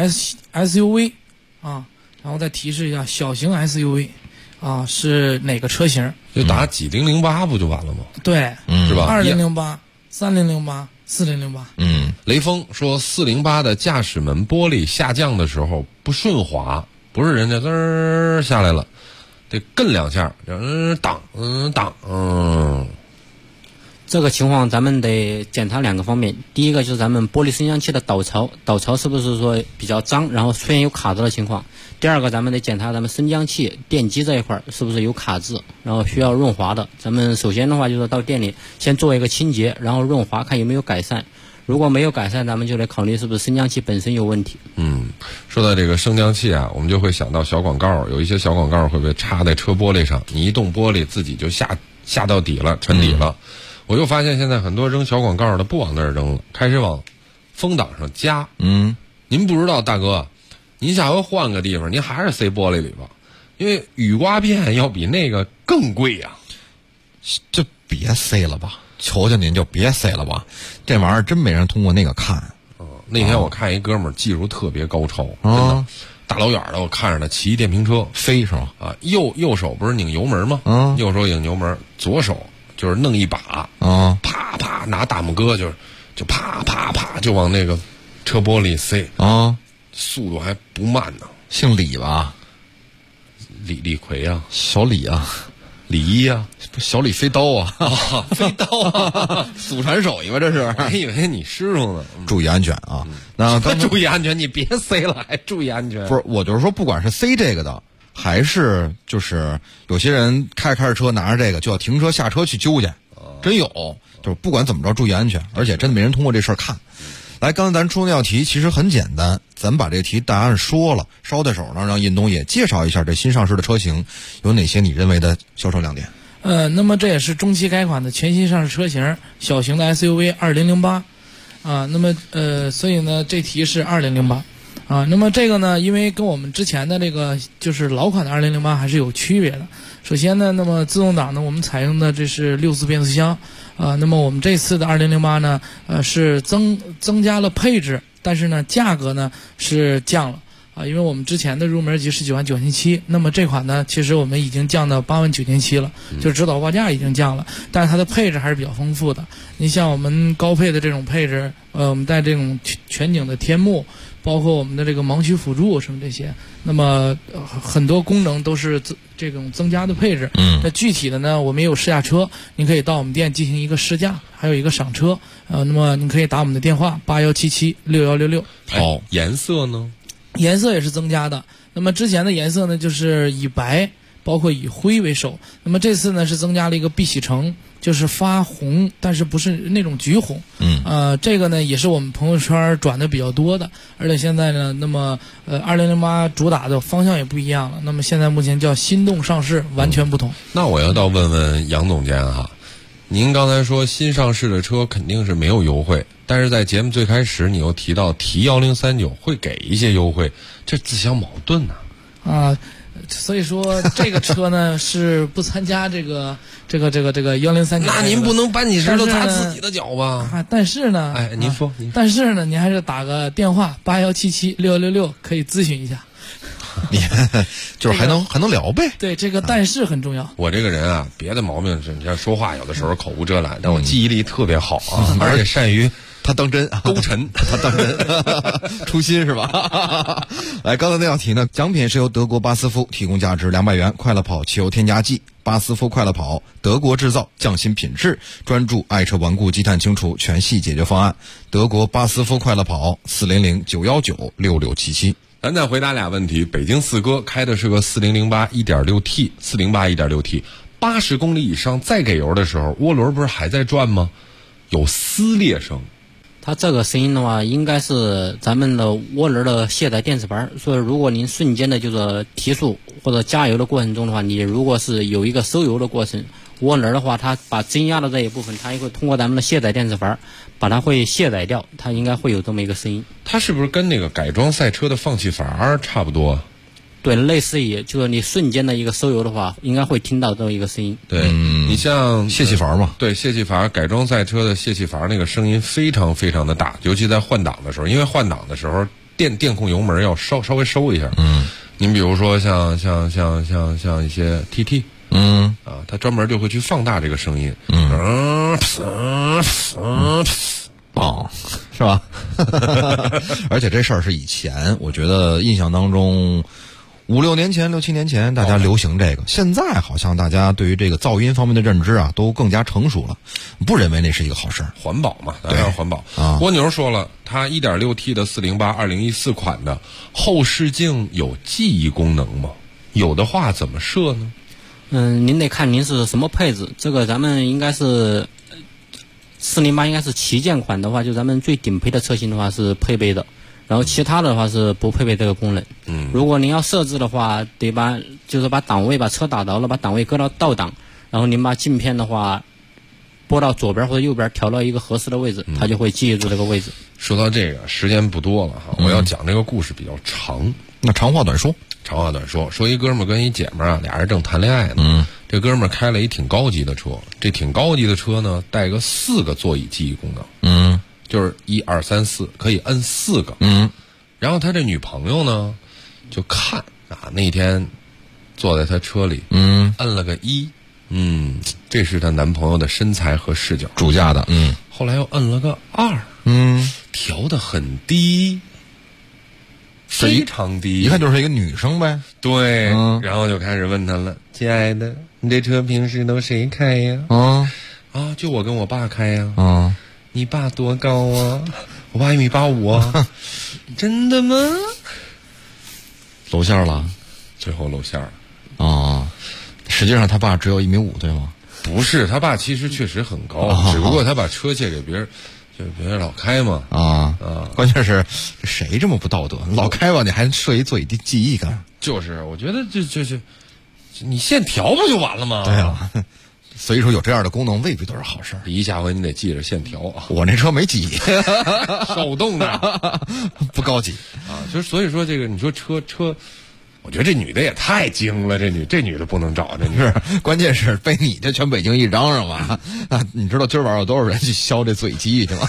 SUV 啊，然后再提示一下，小型 SUV 啊是哪个车型？ 就打几008不就完了吗？ 对， 是吧 ？2008、3008、4008。 雷锋说408的驾驶门玻璃下降的时候不顺滑，不是人家滋儿下来了，得跟2下，当。 这个情况咱们得检查2个方面，第一个就是咱们玻璃升降器的导槽是不是说比较脏，然后出现有卡字的情况。第二个咱们得检查咱们升降器电机这一块是不是有卡字，然后需要润滑的。咱们首先的话就是到店里先做一个清洁，然后润滑看有没有改善。如果没有改善，咱们就得考虑是不是升降器本身有问题。 说到这个升降器啊，我们就会想到小广告，有一些小广告会被插在车玻璃上，你一动玻璃自己就下到底了，沉底了。我又发现现在很多扔小广告的不往那儿扔了，开始往风挡上加。您不知道大哥，您下回换个地方，您还是塞玻璃里吧，因为雨刮片要比那个更贵呀。 就别塞了吧，求求您就别塞了吧，这玩意儿真没人通过那个看。 那天我看一哥们儿技术特别高超，真的，大老远的我看着他骑电瓶车飞是吗？ 右手不是拧油门吗？右手拧油门，左手就是弄一把，啪啪拿大拇哥就啪啪啪就往那个车玻璃塞速度还不慢呢。 姓李吧？ 李逵啊， 小李啊， 李一啊， 小李飞刀啊， 飞刀啊， 祖传手艺吧这是？ 还以为你师傅呢。 注意安全啊！那注意安全，你别塞了，还注意安全。 不是，我就是说，不管是塞这个的。还是就是有些人开着车拿着这个就要停车下车去纠去，真有，就是不管怎么着注意安全，而且真的没人通过这事儿看。来，刚才咱出那道题其实很简单，咱把这题答案说了，捎带手呢让印东也介绍一下这新上市的车型有哪些你认为的销售亮点。 那么这也是中期改款的全新上市车型，小型的 SUV 2008啊，那么所以呢这题是2008。那么这个呢，因为跟我们之前的这个就是老款的2008还是有区别的。首先呢，那么自动挡呢，我们采用的这是6速变速箱，那么我们这次的2008呢，是增加了配置，但是呢，价格呢是降了。因为我们之前的入门级是99700，那么这款呢，其实我们已经降到89700了，就是指导报价已经降了，但是它的配置还是比较丰富的。你像我们高配的这种配置，我们带这种全景的天幕，包括我们的这个盲区辅助什么这些，那么很多功能都是这种增加的配置。那具体的呢，我们也有试驾车，您可以到我们店进行一个试驾，还有一个赏车。那么您可以打我们的电话81776166。 好，颜色呢？ 颜色也是增加的。那么之前的颜色呢，就是以白包括以灰为首。那么这次呢是增加了一个碧玺橙，就是发红，但是不是那种橘红。这个呢也是我们朋友圈转的比较多的，而且现在呢，那么2008主打的方向也不一样了。那么现在目前叫心动上市，完全不同。 那我要倒问问杨总监哈，您刚才说新上市的车肯定是没有优惠，但是在节目最开始你又提到提1039会给一些优惠，这自相矛盾呢。 所以说这个车呢是不参加这个1039。 那您不能搬起石头砸自己的脚吧？ 但是呢， 您说， 但是呢，您还是打个电话81776666可以咨询一下。 你就是还能聊呗。 对，这个但是很重要。 我这个人啊，别的毛病是，你像说话有的时候口无遮拦，但我记忆力特别好啊，而且善于他当真勾陈， 他当真，初心是吧？来，刚才那道题呢，奖品是由德国巴斯夫提供价值200元快乐跑汽油添加剂。巴斯夫快乐跑，德国制造，匠心品质，专注爱车顽固积碳清除全系解决方案。德国巴斯夫快乐跑，400-919-6677。 咱再回答俩问题。北京四哥开的是个4008 1.6T，408 1.6T，80公里以上再给油的时候，涡轮不是还在转吗？有撕裂声。 它这个声音的话，应该是咱们的涡轮的卸载电子盘，所以如果您瞬间的就是提速或者加油的过程中的话，你如果是有一个收油的过程，涡轮的话，它把增压的这一部分，它也会通过咱们的卸载电子盘把它会卸载掉，它应该会有这么一个声音。 它是不是跟那个改装赛车的放气阀差不多？ 对，类似于就是你瞬间的一个收油的话，应该会听到这么一个声音。 对，你像泄气阀嘛， 对，泄气阀，改装赛车的泄气阀那个声音非常非常的大，尤其在换挡的时候，因为换挡的时候电控油门要稍微收一下。您比如说像一些 TT， 它专门就会去放大这个声音。 是吧？而且这事儿是以前，我觉得印象当中5-6年前、6-7年前大家流行这个，现在好像大家对于这个噪音方面的认知啊都更加成熟了，不认为那是一个好事。 环保嘛，当然环保。蜗牛说了，它 1.6T 的408 2014款的后视镜有记忆功能吗？有的话怎么设呢？ 您得看您是什么配置，这个咱们应该是408应该是旗舰款的话，就咱们最顶配的车型的话是配备的，然后其他的话是不配备这个功能。如果您要设置的话，得把档位把车打着了，把档位搁到倒档，然后您把镜片的话拨到左边或者右边，调到一个合适的位置，它就会记忆住这个位置。 说到这个，时间不多了哈，我要讲这个故事比较长， 那长话短说。 长话短说，说一哥们儿跟一姐们儿啊，俩人正谈恋爱呢。这哥们儿开了一挺高级的车，这挺高级的车呢，带个4个座椅记忆功能。就是1、2、3、4，可以摁4个。然后他这女朋友呢，就看啊，那天坐在他车里，摁了个1，这是她男朋友的身材和视角， 主驾的。 后来又摁了个2，调得很低。非常低， 一看就是一个女生呗。 对，然后就开始问他了：“亲爱的，你这车平时都谁开呀？”就我跟我爸开呀。你爸多高啊？我爸1.85米啊。真的吗？ 露馅了， 最后露馅了。 实际上他爸只有1.5米，对吗？ 不是，他爸其实确实很高，只不过他把车借给别人。就别人老开嘛， 关键是谁这么不道德？老开吧，你还设一座椅记忆干？ 就是我觉得这你线调不就完了吗？ 对啊，所以说有这样的功能未必都是好事。 一下回你得记着线调啊。 我那车没记忆， 手动的， 不高级啊。就是所以说这个，你说车。我觉得这女的也太精了，这女的不能找，这女的是关键是被你这全北京一嚷嚷嘛。你知道今儿晚上有多少人去削这嘴机去吗？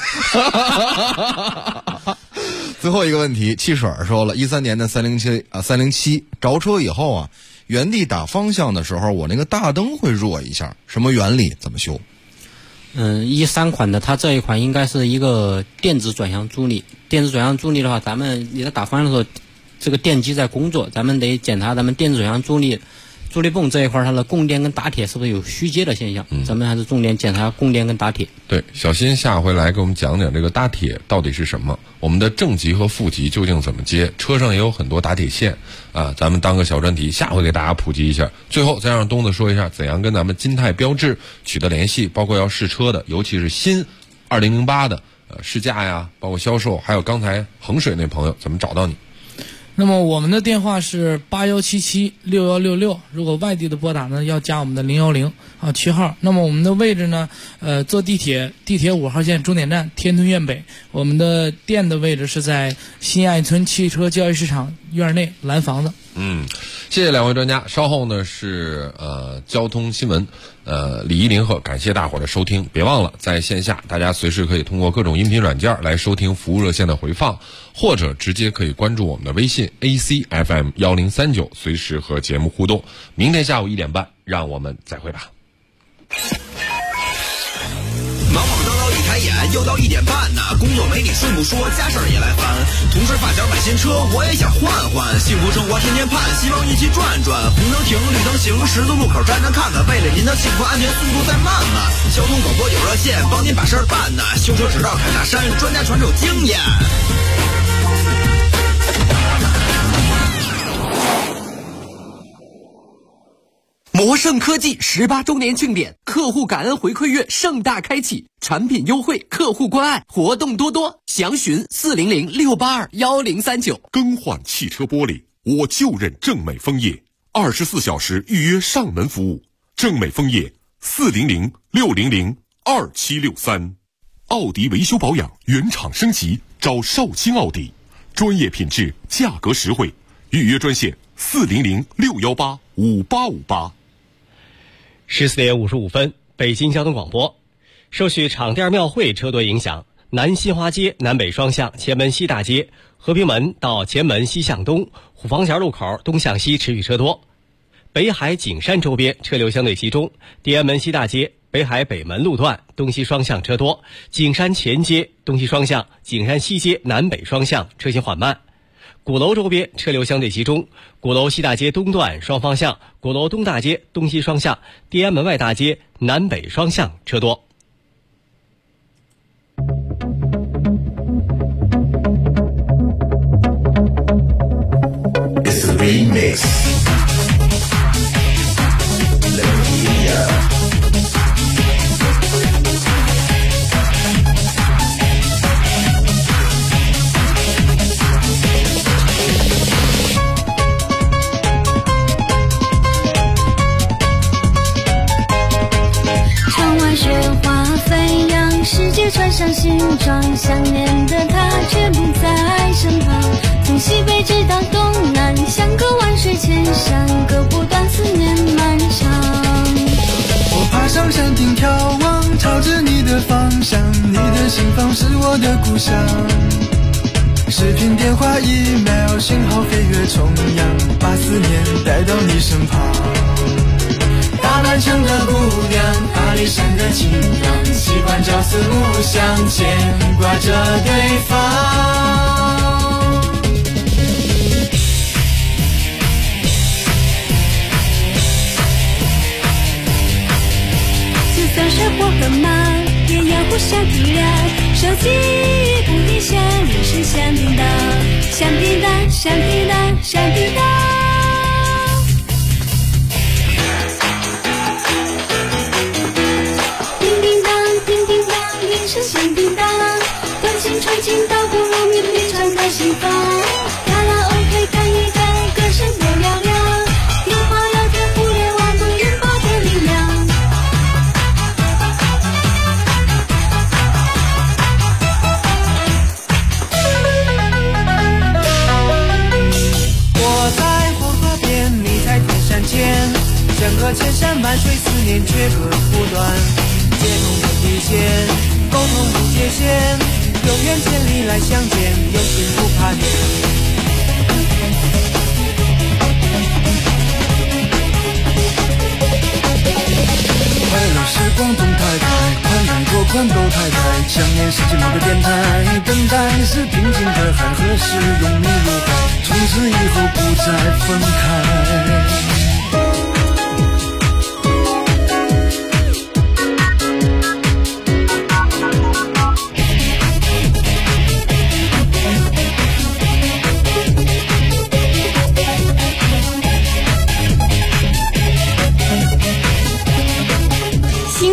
最后一个问题，汽水说了，13年的307着车以后啊，原地打方向的时候，我那个大灯会弱一下，什么原理？怎么修 ？13款的，它这一款应该是一个电子转向助力。电子转向助力的话，你在打方向的时候，这个电机在工作，咱们得检查咱们电子转向助力助力泵这一块它的供电跟打铁是不是有虚接的现象？咱们还是重点检查供电跟打铁。 对，小新下回来给我们讲讲这个打铁到底是什么，我们的正极和负极究竟怎么接？车上也有很多打铁线啊，咱们当个小专题，下回给大家普及一下。最后再让东子说一下怎样跟咱们金泰标致取得联系，包括要试车的，尤其是新2008的试驾呀，包括销售，还有刚才衡水那朋友怎么找到你？ 那么我们的电话是81776166，如果外地的拨打呢，要加我们的010啊7号。那么我们的位置呢，坐地铁5号线终点站天通苑北，我们的店的位置是在新爱村汽车交易市场院内蓝房子。 谢谢两位专家。稍后呢是交通新闻，礼仪临贺，感谢大伙儿的收听。别忘了在线下，大家随时可以通过各种音频软件来收听服务热线的回放，或者直接可以关注我们的微信 ACFM1039，随时和节目互动。明天下午1点半，让我们再会吧。 忙忙叨叨一抬眼，又到1点半呢。工作没你顺不说，家事儿也来烦。同事发小买新车，我也想换换。幸福生活天天盼，希望一起转转。红灯停，绿灯行，十字路口站着看看。为了您的幸福安全，速度再慢慢。交通广播有热线，帮您把事儿办呢。修车指导侃大山，专家传授经验。 摩盛科技18周年庆典，客户感恩回馈月盛大开启，产品优惠，客户关爱，活动多多，详询400-682-1039。 更换汽车玻璃，我就认正美枫叶，24小时预约上门服务。正美枫叶400-600-2763。奥迪维修保养原厂升级，找绍兴奥迪，专业品质，价格实惠。预约专线400-618-5858。 14点55分，北京交通广播。受续场店庙会车多影响，南新华街南北双向前门西大街、和平门到前门西向东、虎坊桥路口东向西持续车多。北海景山周边车流相对集中，地安门西大街、北海北门路段东西双向车多，景山前街东西双向、景山西街南北双向车行缓慢。鼓楼周边车流相对集中，鼓楼西大街东段双方向、鼓楼东大街东西双向、地安门外大街南北双向车多。 It's a remix. Let me hear ya. 世界穿上新装，想念的他却不在身旁。从西北直到东南，相隔万水千山，割不断思念漫长。 我爬上山顶眺望，朝着你的方向，你的心房是我的故乡。视频、电话、email， 信号飞越重洋，把思念带到你身旁。大南城的姑娘，阿里山的清扬，习惯朝思暮想，牵挂着对方。 就算生活很慢，也要互相体谅。手机不离响，你是响叮当，响叮当，响叮当，响叮当。响叮当，短信传情倒不如面面常在心房。卡拉 OK 看一看，歌声多嘹亮，电话聊天互联网多拥抱的力量。 我在黄河边，你在天山间，相隔千山万水，思念却割不断，接通的底线。沟通无界限，永远千里来相见，有心不怕远。快乐时光动态态，宽带多宽都太太，想念是寂寞的电台，等待是平静的海，何时拥你入怀，从此以后不再分开。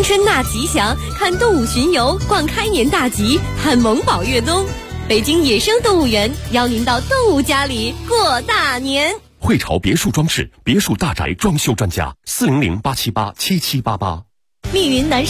春纳吉祥，看动物巡游，逛开年大吉，盼萌宝越冬。北京野生动物园邀您到动物家里过大年。 汇潮别墅装饰，别墅大宅装修专家，400-878-7788。 密云南